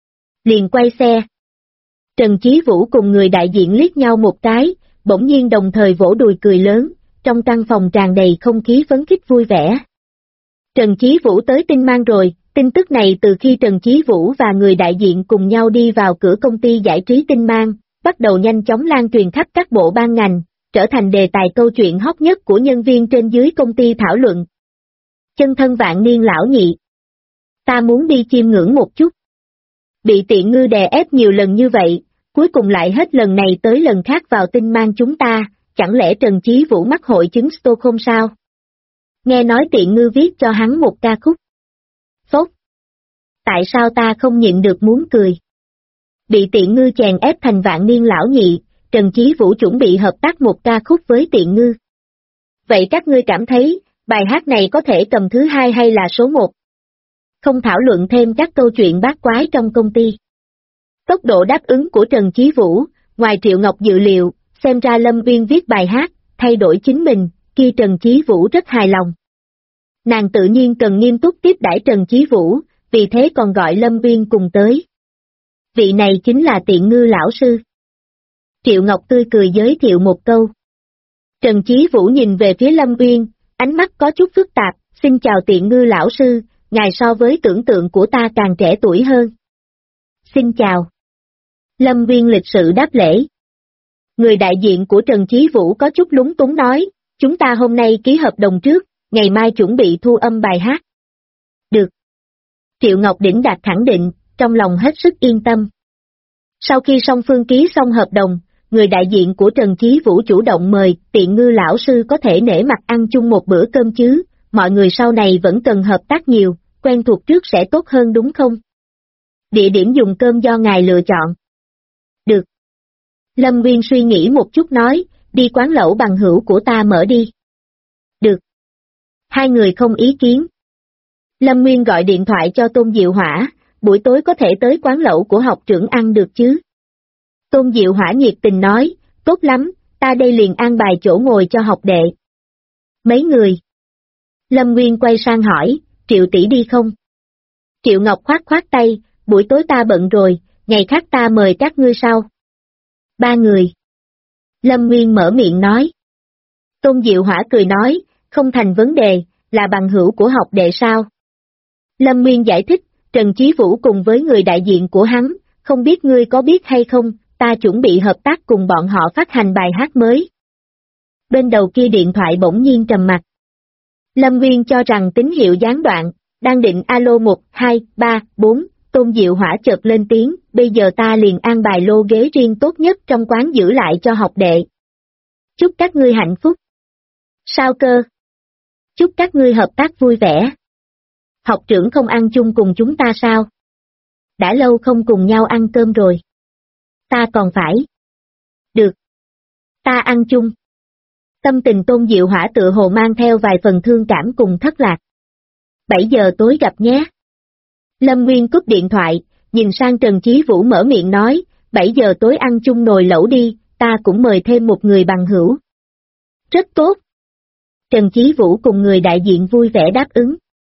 Liền quay xe. Trần Chí Vũ cùng người đại diện liếc nhau một cái, bỗng nhiên đồng thời vỗ đùi cười lớn, trong căn phòng tràn đầy không khí phấn khích vui vẻ. Trần Chí Vũ tới Tinh Mang rồi, tin tức này từ khi Trần Chí Vũ và người đại diện cùng nhau đi vào cửa công ty giải trí Tinh Mang, bắt đầu nhanh chóng lan truyền khắp các bộ ban ngành, trở thành đề tài câu chuyện hot nhất của nhân viên trên dưới công ty thảo luận. Chân thân vạn niên lão nhị. Ta muốn đi chiêm ngưỡng một chút. Bị tiện ngư đè ép nhiều lần như vậy, cuối cùng lại hết lần này tới lần khác vào Tinh Mang chúng ta, chẳng lẽ Trần Chí Vũ mắc hội chứng Stockholm sao? Nghe nói tiện ngư viết cho hắn một ca khúc. Phốt. Tại sao ta không nhịn được muốn cười? Bị tiện ngư chèn ép thành vạn niên lão nhị, Trần Chí Vũ chuẩn bị hợp tác một ca khúc với tiện ngư. Vậy các ngươi cảm thấy, bài hát này có thể cầm thứ hai hay là số một? Không thảo luận thêm các câu chuyện bát quái trong công ty. Tốc độ đáp ứng của Trần Chí Vũ, ngoài Triệu Ngọc dự liệu, xem ra Lâm Uyên viết bài hát, thay đổi chính mình, kia Trần Chí Vũ rất hài lòng. Nàng tự nhiên cần nghiêm túc tiếp đãi Trần Chí Vũ, vì thế còn gọi Lâm Uyên cùng tới. Vị này chính là Tiện Ngư lão sư. Triệu Ngọc tươi cười giới thiệu một câu. Trần Chí Vũ nhìn về phía Lâm Uyên, ánh mắt có chút phức tạp, xin chào Tiện Ngư lão sư, ngài so với tưởng tượng của ta càng trẻ tuổi hơn. Xin chào. Lâm Uyên lịch sự đáp lễ. Người đại diện của Trần Chí Vũ có chút lúng túng nói, chúng ta hôm nay ký hợp đồng trước, ngày mai chuẩn bị thu âm bài hát. Được. Triệu Ngọc Đỉnh Đạt khẳng định, trong lòng hết sức yên tâm. Sau khi song phương ký xong hợp đồng, người đại diện của Trần Chí Vũ chủ động mời Tiện Ngư lão sư có thể nể mặt ăn chung một bữa cơm chứ, mọi người sau này vẫn cần hợp tác nhiều, quen thuộc trước sẽ tốt hơn đúng không? Địa điểm dùng cơm do ngài lựa chọn. Được. Lâm Nguyên suy nghĩ một chút nói, đi quán lẩu bằng hữu của ta mở đi. Được. Hai người không ý kiến. Lâm Nguyên gọi điện thoại cho Tôn Diệu Hỏa, buổi tối có thể tới quán lẩu của học trưởng ăn được chứ? Tôn Diệu Hỏa nhiệt tình nói, tốt lắm, ta đây liền an bài chỗ ngồi cho học đệ. Mấy người? Lâm Nguyên quay sang hỏi, Triệu tỷ đi không? Triệu Ngọc khoát khoát tay, buổi tối ta bận rồi, ngày khác ta mời các ngươi sau. Ba người. Lâm Nguyên mở miệng nói. Tôn Diệu Hỏa cười nói, không thành vấn đề, là bằng hữu của học đệ sao? Lâm Nguyên giải thích, Trần Chí Vũ cùng với người đại diện của hắn, không biết ngươi có biết hay không, ta chuẩn bị hợp tác cùng bọn họ phát hành bài hát mới. Bên đầu kia điện thoại bỗng nhiên trầm mặc. Lâm Nguyên cho rằng tín hiệu gián đoạn, đang định alo 1, 2, 3, 4, Tôn Diệu Hỏa chợt lên tiếng, bây giờ ta liền an bài lô ghế riêng tốt nhất trong quán giữ lại cho học đệ. Chúc các ngươi hạnh phúc. Sao cơ? Chúc các ngươi hợp tác vui vẻ. Học trưởng không ăn chung cùng chúng ta sao? Đã lâu không cùng nhau ăn cơm rồi. Ta còn phải. Được. Ta ăn chung. Tâm tình Tôn Diệu Hỏa tựa hồ mang theo vài phần thương cảm cùng thất lạc. 7 giờ tối gặp nhé. Lâm Nguyên cúp điện thoại, nhìn sang Trần Chí Vũ mở miệng nói, 7 giờ tối ăn chung nồi lẩu đi, ta cũng mời thêm một người bằng hữu. Rất tốt. Trần Chí Vũ cùng người đại diện vui vẻ đáp ứng.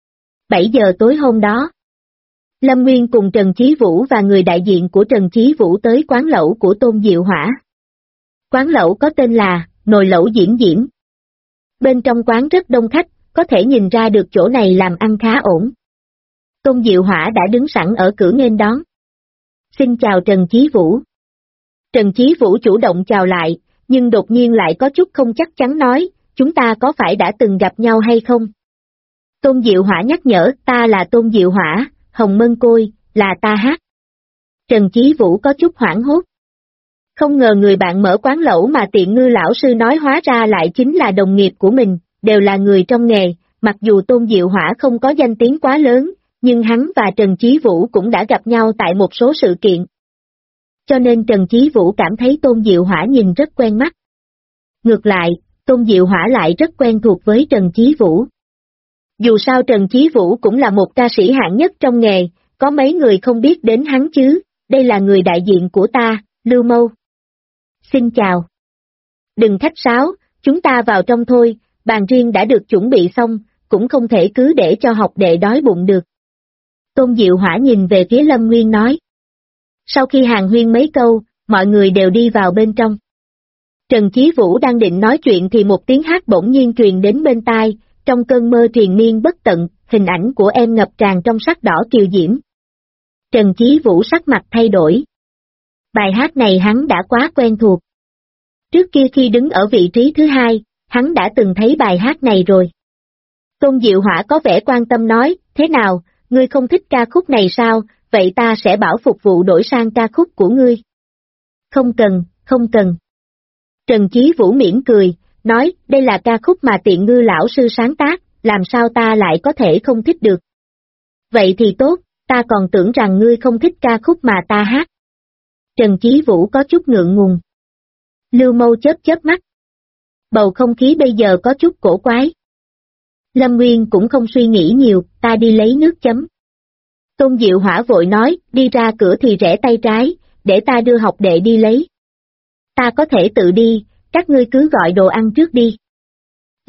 7 giờ tối hôm đó, Lâm Nguyên cùng Trần Chí Vũ và người đại diện của Trần Chí Vũ tới quán lẩu của Tôn Diệu Hỏa. Quán lẩu có tên là Nồi Lẩu Diễm Diễm. Bên trong quán rất đông khách, có thể nhìn ra được chỗ này làm ăn khá ổn. Tôn Diệu Hỏa đã đứng sẵn ở cửa nghênh đón. Xin chào Trần Chí Vũ. Trần Chí Vũ chủ động chào lại, nhưng đột nhiên lại có chút không chắc chắn nói, chúng ta có phải đã từng gặp nhau hay không? Tôn Diệu Hỏa nhắc nhở, ta là Tôn Diệu Hỏa, Hồng Mân Côi, là ta hát. Trần Chí Vũ có chút hoảng hốt. Không ngờ người bạn mở quán lẩu mà Tiện Ngư lão sư nói hóa ra lại chính là đồng nghiệp của mình, đều là người trong nghề, mặc dù Tôn Diệu Hỏa không có danh tiếng quá lớn, nhưng hắn và Trần Chí Vũ cũng đã gặp nhau tại một số sự kiện. Cho nên Trần Chí Vũ cảm thấy Tôn Diệu Hỏa nhìn rất quen mắt. Ngược lại, Tôn Diệu Hỏa lại rất quen thuộc với Trần Chí Vũ. Dù sao Trần Chí Vũ cũng là một ca sĩ hạng nhất trong nghề, có mấy người không biết đến hắn chứ, đây là người đại diện của ta, Lưu Mâu. Xin chào. Đừng khách sáo, chúng ta vào trong thôi, bàn riêng đã được chuẩn bị xong, cũng không thể cứ để cho học đệ đói bụng được. Tôn Diệu Hỏa nhìn về phía Lâm Nguyên nói. Sau khi hàn huyên mấy câu, mọi người đều đi vào bên trong. Trần Chí Vũ đang định nói chuyện thì một tiếng hát bỗng nhiên truyền đến bên tai, trong cơn mơ triền miên bất tận, hình ảnh của em ngập tràn trong sắc đỏ kiều diễm. Trần Chí Vũ sắc mặt thay đổi. Bài hát này hắn đã quá quen thuộc. Trước kia khi đứng ở vị trí thứ hai, hắn đã từng thấy bài hát này rồi. Tôn Diệu Hỏa có vẻ quan tâm nói, thế nào, ngươi không thích ca khúc này sao, vậy ta sẽ bảo phục vụ đổi sang ca khúc của ngươi. Không cần, không cần. Trần Chí Vũ mỉm cười, nói, đây là ca khúc mà Tiện Ngư lão sư sáng tác, làm sao ta lại có thể không thích được. Vậy thì tốt, ta còn tưởng rằng ngươi không thích ca khúc mà ta hát. Trần Chí Vũ có chút ngượng ngùng. Lưu Mâu chớp chớp mắt. Bầu không khí bây giờ có chút cổ quái. Lâm Nguyên cũng không suy nghĩ nhiều, ta đi lấy nước chấm. Tôn Diệu Hỏa vội nói, đi ra cửa thì rẽ tay trái, để ta đưa học đệ đi lấy. Ta có thể tự đi, các ngươi cứ gọi đồ ăn trước đi.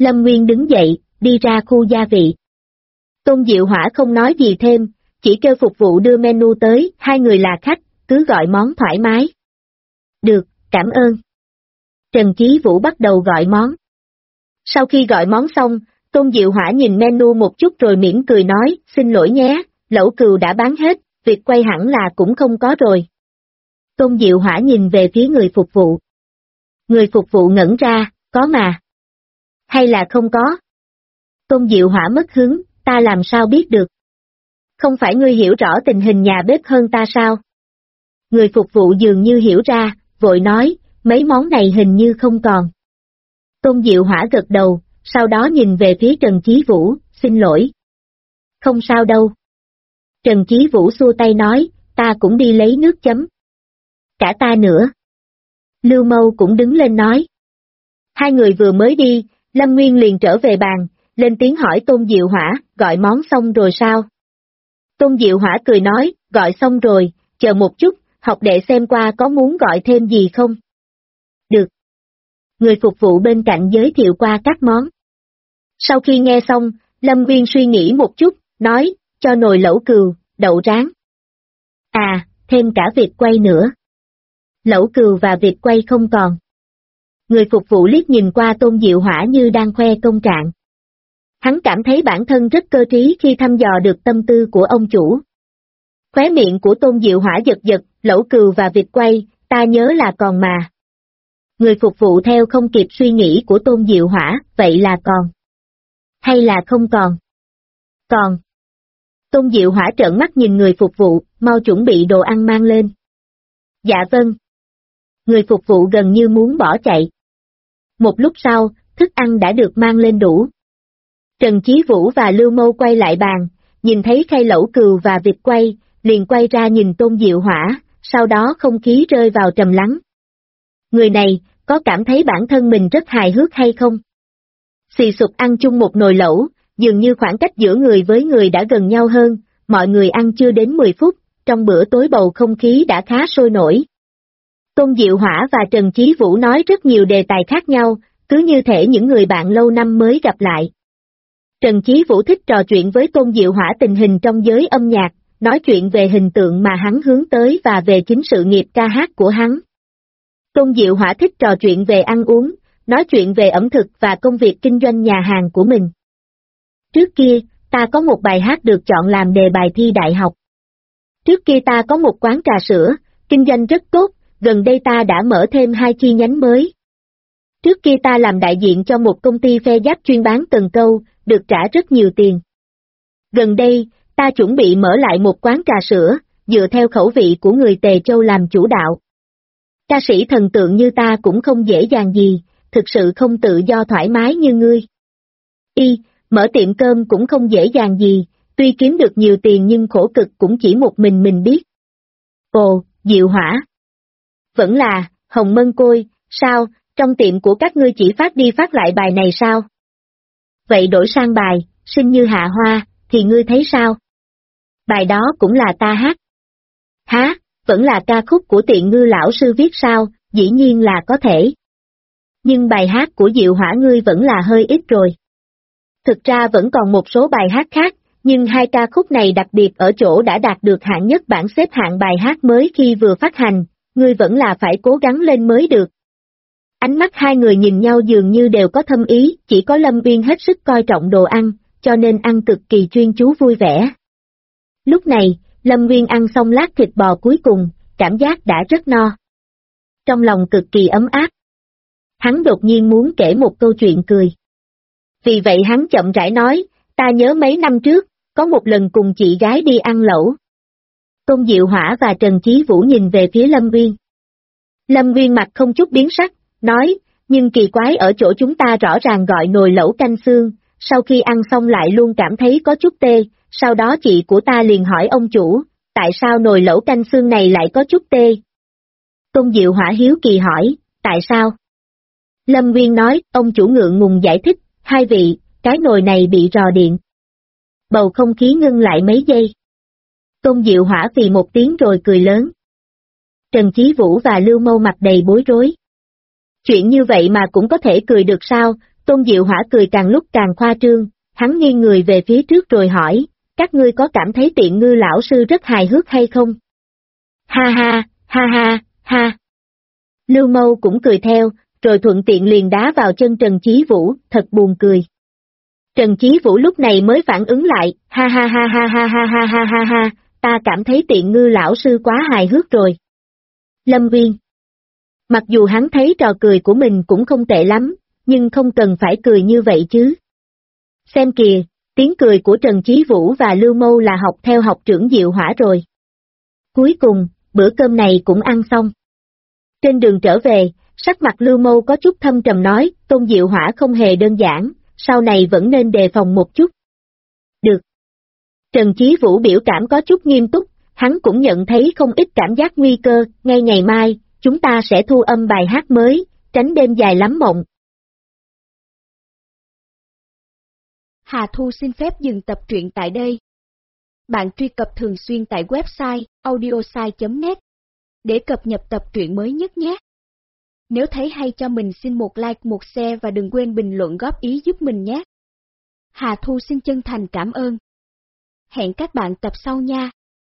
Lâm Nguyên đứng dậy, đi ra khu gia vị. Tôn Diệu Hỏa không nói gì thêm, chỉ kêu phục vụ đưa menu tới, hai người là khách, cứ gọi món thoải mái. Được, cảm ơn. Trần Chí Vũ bắt đầu gọi món. Sau khi gọi món xong, Tôn Diệu Hỏa nhìn menu một chút rồi mỉm cười nói, xin lỗi nhé, lẩu cừu đã bán hết, việc quay hẳn là cũng không có rồi. Tôn Diệu Hỏa nhìn về phía người phục vụ. Người phục vụ ngẩn ra, có mà. Hay là không có? Tôn Diệu Hỏa mất hứng, ta làm sao biết được? Không phải ngươi hiểu rõ tình hình nhà bếp hơn ta sao? Người phục vụ dường như hiểu ra, vội nói, mấy món này hình như không còn. Tôn Diệu Hỏa gật đầu, sau đó nhìn về phía Trần Chí Vũ, xin lỗi. Không sao đâu. Trần Chí Vũ xua tay nói, ta cũng đi lấy nước chấm. Cả ta nữa. Lưu Mâu cũng đứng lên nói. Hai người vừa mới đi, Lâm Nguyên liền trở về bàn, lên tiếng hỏi Tôn Diệu Hỏa, gọi món xong rồi sao? Tôn Diệu Hỏa cười nói, gọi xong rồi, chờ một chút, học đệ xem qua có muốn gọi thêm gì không? Được. Người phục vụ bên cạnh giới thiệu qua các món. Sau khi nghe xong, Lâm Nguyên suy nghĩ một chút, nói, cho nồi lẩu cừu, đậu rán. À, thêm cả vịt quay nữa. Lẩu cừu và vịt quay không còn. Người phục vụ liếc nhìn qua Tôn Diệu Hỏa như đang khoe công trạng. Hắn cảm thấy bản thân rất cơ trí khi thăm dò được tâm tư của ông chủ. Khóe miệng của Tôn Diệu Hỏa giật giật, lẩu cừu và vịt quay, ta nhớ là còn mà. Người phục vụ theo không kịp suy nghĩ của Tôn Diệu Hỏa, vậy là còn. Hay là không còn? Còn. Tôn Diệu Hỏa trợn mắt nhìn người phục vụ, mau chuẩn bị đồ ăn mang lên. Dạ vâng. Người phục vụ gần như muốn bỏ chạy. Một lúc sau, thức ăn đã được mang lên đủ. Trần Chí Vũ và Lưu Mâu quay lại bàn, nhìn thấy khay lẩu cừu và vịt quay, liền quay ra nhìn Tôn Diệu Hỏa, sau đó không khí rơi vào trầm lắng. Người này, có cảm thấy bản thân mình rất hài hước hay không? Xì sụp ăn chung một nồi lẩu, dường như khoảng cách giữa người với người đã gần nhau hơn, mọi người ăn chưa đến 10 phút, trong bữa tối bầu không khí đã khá sôi nổi. Tôn Diệu Hỏa và Trần Chí Vũ nói rất nhiều đề tài khác nhau, cứ như thể những người bạn lâu năm mới gặp lại. Trần Chí Vũ thích trò chuyện với Tôn Diệu Hỏa tình hình trong giới âm nhạc, nói chuyện về hình tượng mà hắn hướng tới và về chính sự nghiệp ca hát của hắn. Tôn Diệu Hỏa thích trò chuyện về ăn uống, nói chuyện về ẩm thực và công việc kinh doanh nhà hàng của mình. Trước kia, ta có một bài hát được chọn làm đề bài thi đại học. Trước kia ta có một quán trà sữa, kinh doanh rất tốt, gần đây ta đã mở thêm 2 chi nhánh mới. Trước kia ta làm đại diện cho một công ty phe giáp chuyên bán cần câu, được trả rất nhiều tiền. Gần đây, ta chuẩn bị mở lại một quán trà sữa, dựa theo khẩu vị của người Tề Châu làm chủ đạo. Ca sĩ thần tượng như ta cũng không dễ dàng gì, thực sự không tự do thoải mái như ngươi. Mở tiệm cơm cũng không dễ dàng gì, tuy kiếm được nhiều tiền nhưng khổ cực cũng chỉ một mình biết. Ồ, Diệu Hỏa. Vẫn là, Hồng Mân Côi, sao, trong tiệm của các ngươi chỉ phát đi phát lại bài này sao? Vậy đổi sang bài, Sinh Như Hạ Hoa, thì ngươi thấy sao? Bài đó cũng là ta hát. Hả, vẫn là ca khúc của Tiện Ngư lão sư viết sao, dĩ nhiên là có thể. Nhưng bài hát của Diệu Hỏa ngươi vẫn là hơi ít rồi. Thực ra vẫn còn một số bài hát khác, nhưng 2 ca khúc này đặc biệt ở chỗ đã đạt được hạng nhất bảng xếp hạng bài hát mới khi vừa phát hành, ngươi vẫn là phải cố gắng lên mới được. Ánh mắt hai người nhìn nhau dường như đều có thâm ý, chỉ có Lâm Uyên hết sức coi trọng đồ ăn, cho nên ăn cực kỳ chuyên chú vui vẻ. Lúc này, Lâm Uyên ăn xong lát thịt bò cuối cùng, cảm giác đã rất no. Trong lòng cực kỳ ấm áp. Hắn đột nhiên muốn kể một câu chuyện cười. Vì vậy hắn chậm rãi nói, ta nhớ mấy năm trước, có một lần cùng chị gái đi ăn lẩu. Tôn Diệu Hỏa và Trần Chí Vũ nhìn về phía Lâm Uyên. Lâm Uyên mặt không chút biến sắc, nói, nhưng kỳ quái ở chỗ chúng ta rõ ràng gọi nồi lẩu canh xương, sau khi ăn xong lại luôn cảm thấy có chút tê, sau đó chị của ta liền hỏi ông chủ, tại sao nồi lẩu canh xương này lại có chút tê? Tôn Diệu Hỏa hiếu kỳ hỏi, tại sao? Lâm Uyên nói, ông chủ ngượng ngùng giải thích, 2 vị, cái nồi này bị rò điện. Bầu không khí ngưng lại mấy giây. Tôn Diệu Hỏa phì một tiếng rồi cười lớn. Trần Chí Vũ và Lưu Mâu mặt đầy bối rối. Chuyện như vậy mà cũng có thể cười được sao, Tôn Diệu Hỏa cười càng lúc càng khoa trương, hắn nghiêng người về phía trước rồi hỏi, các ngươi có cảm thấy Tiện Ngư lão sư rất hài hước hay không? Ha ha, ha ha, ha. Lưu Mâu cũng cười theo, rồi thuận tiện liền đá vào chân Trần Chí Vũ, thật buồn cười. Trần Chí Vũ lúc này mới phản ứng lại, ha ha ha ha ha ha ha ha ha ha, ta cảm thấy Tiện Ngư lão sư quá hài hước rồi. Lâm Nguyên. Mặc dù hắn thấy trò cười của mình cũng không tệ lắm, nhưng không cần phải cười như vậy chứ. Xem kìa, tiếng cười của Trần Chí Vũ và Lưu Mâu là học theo học trưởng Diệu Hỏa rồi. Cuối cùng, bữa cơm này cũng ăn xong. Trên đường trở về, sắc mặt Lưu Mâu có chút thâm trầm nói, Tôn Diệu Hỏa không hề đơn giản, sau này vẫn nên đề phòng một chút. Được. Trần Chí Vũ biểu cảm có chút nghiêm túc, hắn cũng nhận thấy không ít cảm giác nguy cơ, ngay ngày mai, chúng ta sẽ thu âm bài hát mới, tránh đêm dài lắm mộng. Hà Thu xin phép dừng tập truyện tại đây. Bạn truy cập thường xuyên tại website audiosai.net để cập nhật tập truyện mới nhất nhé. Nếu thấy hay cho mình xin một like, một share và đừng quên bình luận góp ý giúp mình nhé. Hà Thu xin chân thành cảm ơn. Hẹn các bạn tập sau nha.